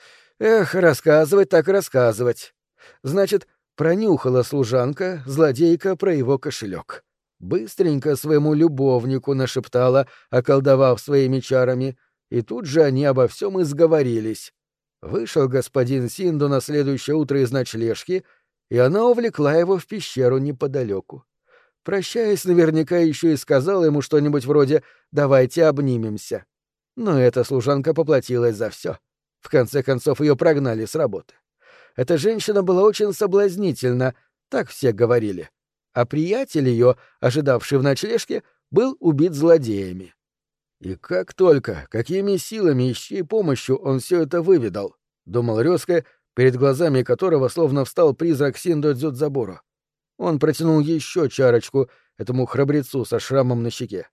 Эх, рассказывать так рассказывать. Значит, пронюхала служанка, злодейка, про его кошелек. Быстренько своему любовнику нашептала, околдовав своими чарами, и тут же они обо всем и сговорились. Вышел господин Синдо на следующее утро из ночлежки, и она увлекла его в пещеру неподалеку. Прощаясь, наверняка еще и сказала ему что-нибудь вроде «давайте обнимемся». Но эта служанка поплатилась за все. В конце концов, ее прогнали с работы. Эта женщина была очень соблазнительна, так все говорили. А приятель ее, ожидавший в ночлежке, был убит злодеями. И как только, какими силами и с чьей помощью он все это выведал, — думал Рёска, перед глазами которого словно встал призрак Синдо Дзюдзаборо. Он протянул еще чарочку этому храбрецу со шрамом на щеке.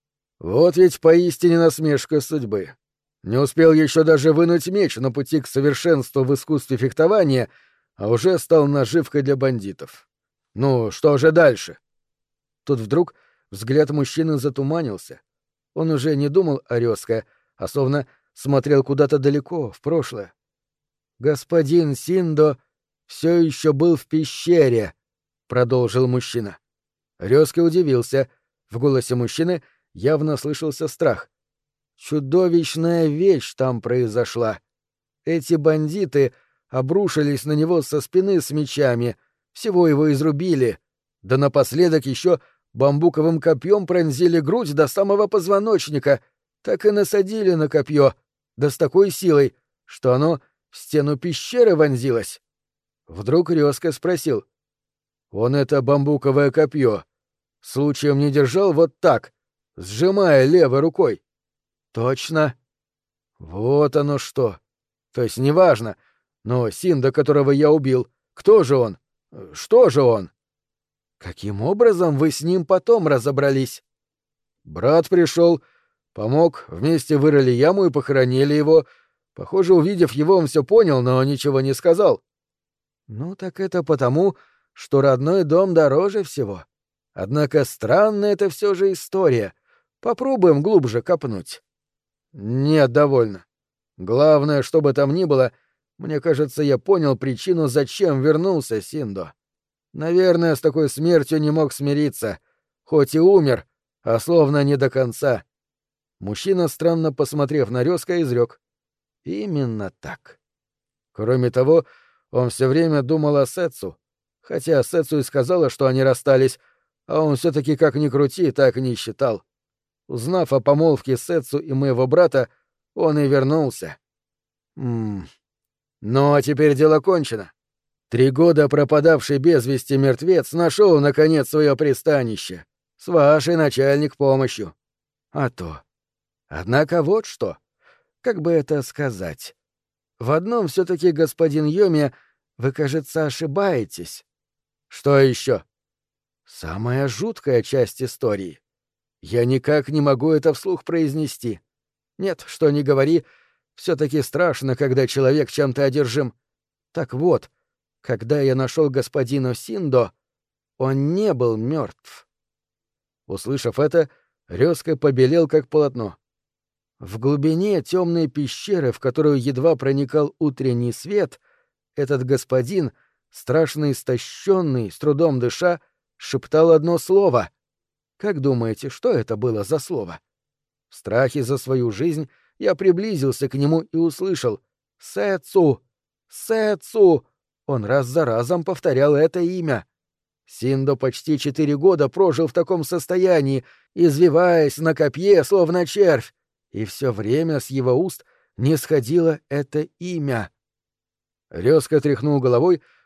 Вот ведь поистине насмешка судьбы. Не успел еще даже вынуть меч на пути к совершенству в искусстве фехтования, а уже стал наживкой для бандитов. Ну, что же дальше? Тут вдруг взгляд мужчины затуманился. Он уже не думал о Рёске, а словно смотрел куда-то далеко, в прошлое. «Господин Синдо все еще был в пещере», — продолжил мужчина. Рёске удивился. В голосе мужчины явно слышался страх. Чудовищная вещь там произошла. Эти бандиты обрушились на него со спины с мечами, всего его изрубили, да напоследок еще бамбуковым копьем пронзили грудь до самого позвоночника, так и насадили на копье, да с такой силой, что оно в стену пещеры вонзилось. Вдруг Рёска спросил: «Он это бамбуковое копье случаем не держал вот так, сжимая левой рукой?» «Точно». «Вот оно что. То есть неважно, но Синдо, которого я убил, кто же он? Что же он?» «Каким образом вы с ним потом разобрались?» «Брат пришел, помог, вместе вырыли яму и похоронили его. Похоже, увидев его, он все понял, но ничего не сказал». «Ну так это потому, что родной дом дороже всего. Однако странная это все же история. Попробуем глубже копнуть». «Нет, довольно. Главное, что бы там ни было, мне кажется, я понял причину, зачем вернулся Синдо. Наверное, с такой смертью не мог смириться, хоть и умер, а словно не до конца». Мужчина, странно посмотрев на Рёска, изрек: «Именно так». Кроме того, он все время думал о Сэцу, хотя Сэцу и сказала, что они расстались, а он все-таки как ни крути, так не считал. Узнав о помолвке Сэцу и моего брата, он и вернулся. Ммм. Ну, а теперь дело кончено. Три года пропадавший без вести мертвец нашел, наконец, свое пристанище. С вашей начальник помощью. А то. Однако вот что. Как бы это сказать? В одном все-таки, господин Йоми, вы, кажется, ошибаетесь. Что еще? Самая жуткая часть истории. Я никак не могу это вслух произнести. Нет, что ни говори, все-таки страшно, когда человек чем-то одержим. Так вот, когда я нашел господина Синдо, он не был мертв. Услышав это, Рёска побелел, как полотно. В глубине темной пещеры, в которую едва проникал утренний свет, этот господин, страшно истощенный, с трудом дыша, шептал одно слово. Как думаете, что это было за слово? В страхе за свою жизнь я приблизился к нему и услышал: «Сэцу! Сэцу!» Он раз за разом повторял это имя. Синдо почти четыре года прожил в таком состоянии, извиваясь на копье, словно червь, и все время с его уст не сходило это имя. Рёска тряхнул головой,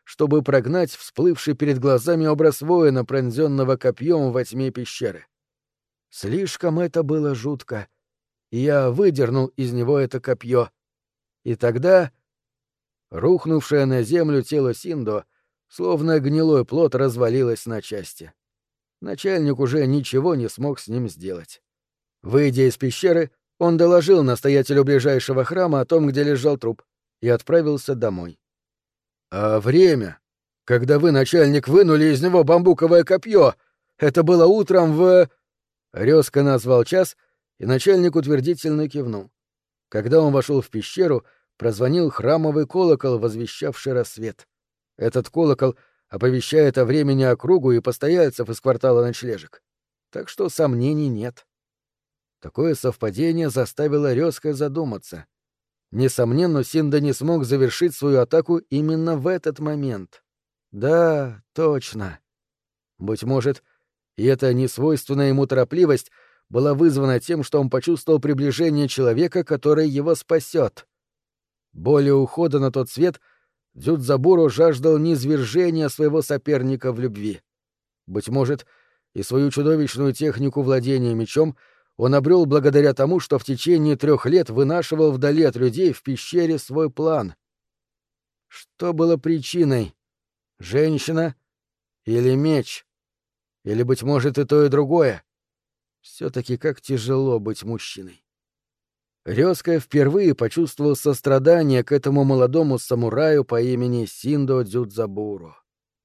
чтобы прогнать всплывший перед глазами образ воина, пронзенного копьем во тьме пещеры. Слишком это было жутко, и я выдернул из него это копье. И тогда рухнувшее на землю тело Синдо, словно гнилой плод, развалилось на части. Начальник уже ничего не смог с ним сделать. Выйдя из пещеры, он доложил настоятелю ближайшего храма о том, где лежал труп, и отправился домой. «А время, когда вы, начальник, вынули из него бамбуковое копье, это было утром в...» Резко назвал час, и начальник утвердительно кивнул. Когда он вошел в пещеру, прозвонил храмовый колокол, возвещавший рассвет. Этот колокол оповещает о времени округу и постояльцев из квартала ночлежек. Так что сомнений нет. Такое совпадение заставило Рёска задуматься. Несомненно, Синда не смог завершить свою атаку именно в этот момент. Да, точно. Быть может, и эта несвойственная ему торопливость была вызвана тем, что он почувствовал приближение человека, который его спасет. Более ухода на тот свет Дзюдзабуро жаждал низвержения своего соперника в любви. Быть может, и свою чудовищную технику владения мечом он обрел благодаря тому, что в течение трех лет вынашивал вдали от людей в пещере свой план. Что было причиной? Женщина или меч? Или, быть может, и то, и другое? Все-таки как тяжело быть мужчиной. Рёска впервые почувствовал сострадание к этому молодому самураю по имени Синдо Дзюдзабуро.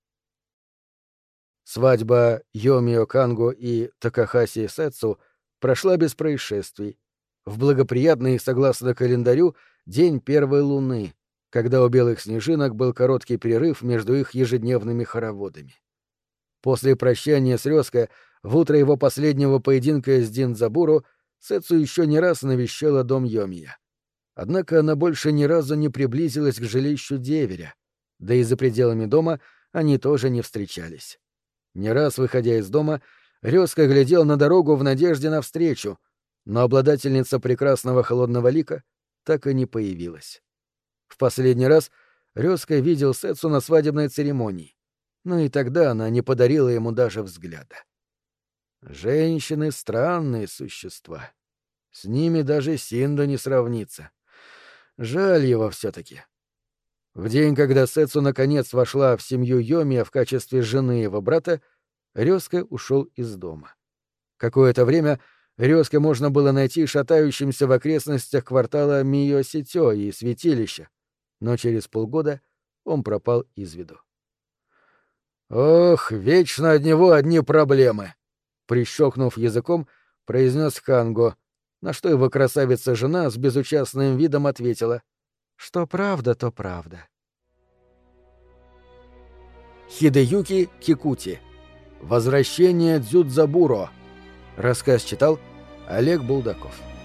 Свадьба Йомио Канго и Такахаси Сэцу прошла без происшествий. В благоприятный, согласно календарю, день первой луны, когда у белых снежинок был короткий перерыв между их ежедневными хороводами. После прощания с Рёска в утро его последнего поединка с Дзюдзабуро Сэцу еще не раз навещала дом Йомия. Однако она больше ни разу не приблизилась к жилищу деверя, да и за пределами дома они тоже не встречались. Не раз, выходя из дома, Рёска глядел на дорогу в надежде на встречу, но обладательница прекрасного холодного лика так и не появилась. В последний раз Рёска видел Сэцу на свадебной церемонии, но и тогда она не подарила ему даже взгляда. Женщины — странные существа. С ними даже Синдо не сравнится. Жаль его все-таки. В день, когда Сэцу наконец вошла в семью Йомия в качестве жены его брата, Рёска ушел из дома. Какое-то время Рёска можно было найти шатающимся в окрестностях квартала Миёситё и святилища, но через полгода он пропал из виду. «Ох, вечно от него одни проблемы!» Прищёкнув языком, произнес Канго, на что его красавица-жена с безучастным видом ответила: «Что правда, то правда». Хидэюки Кикути. Возвращение Дзюдзабуро. Рассказ читал Олег Булдаков.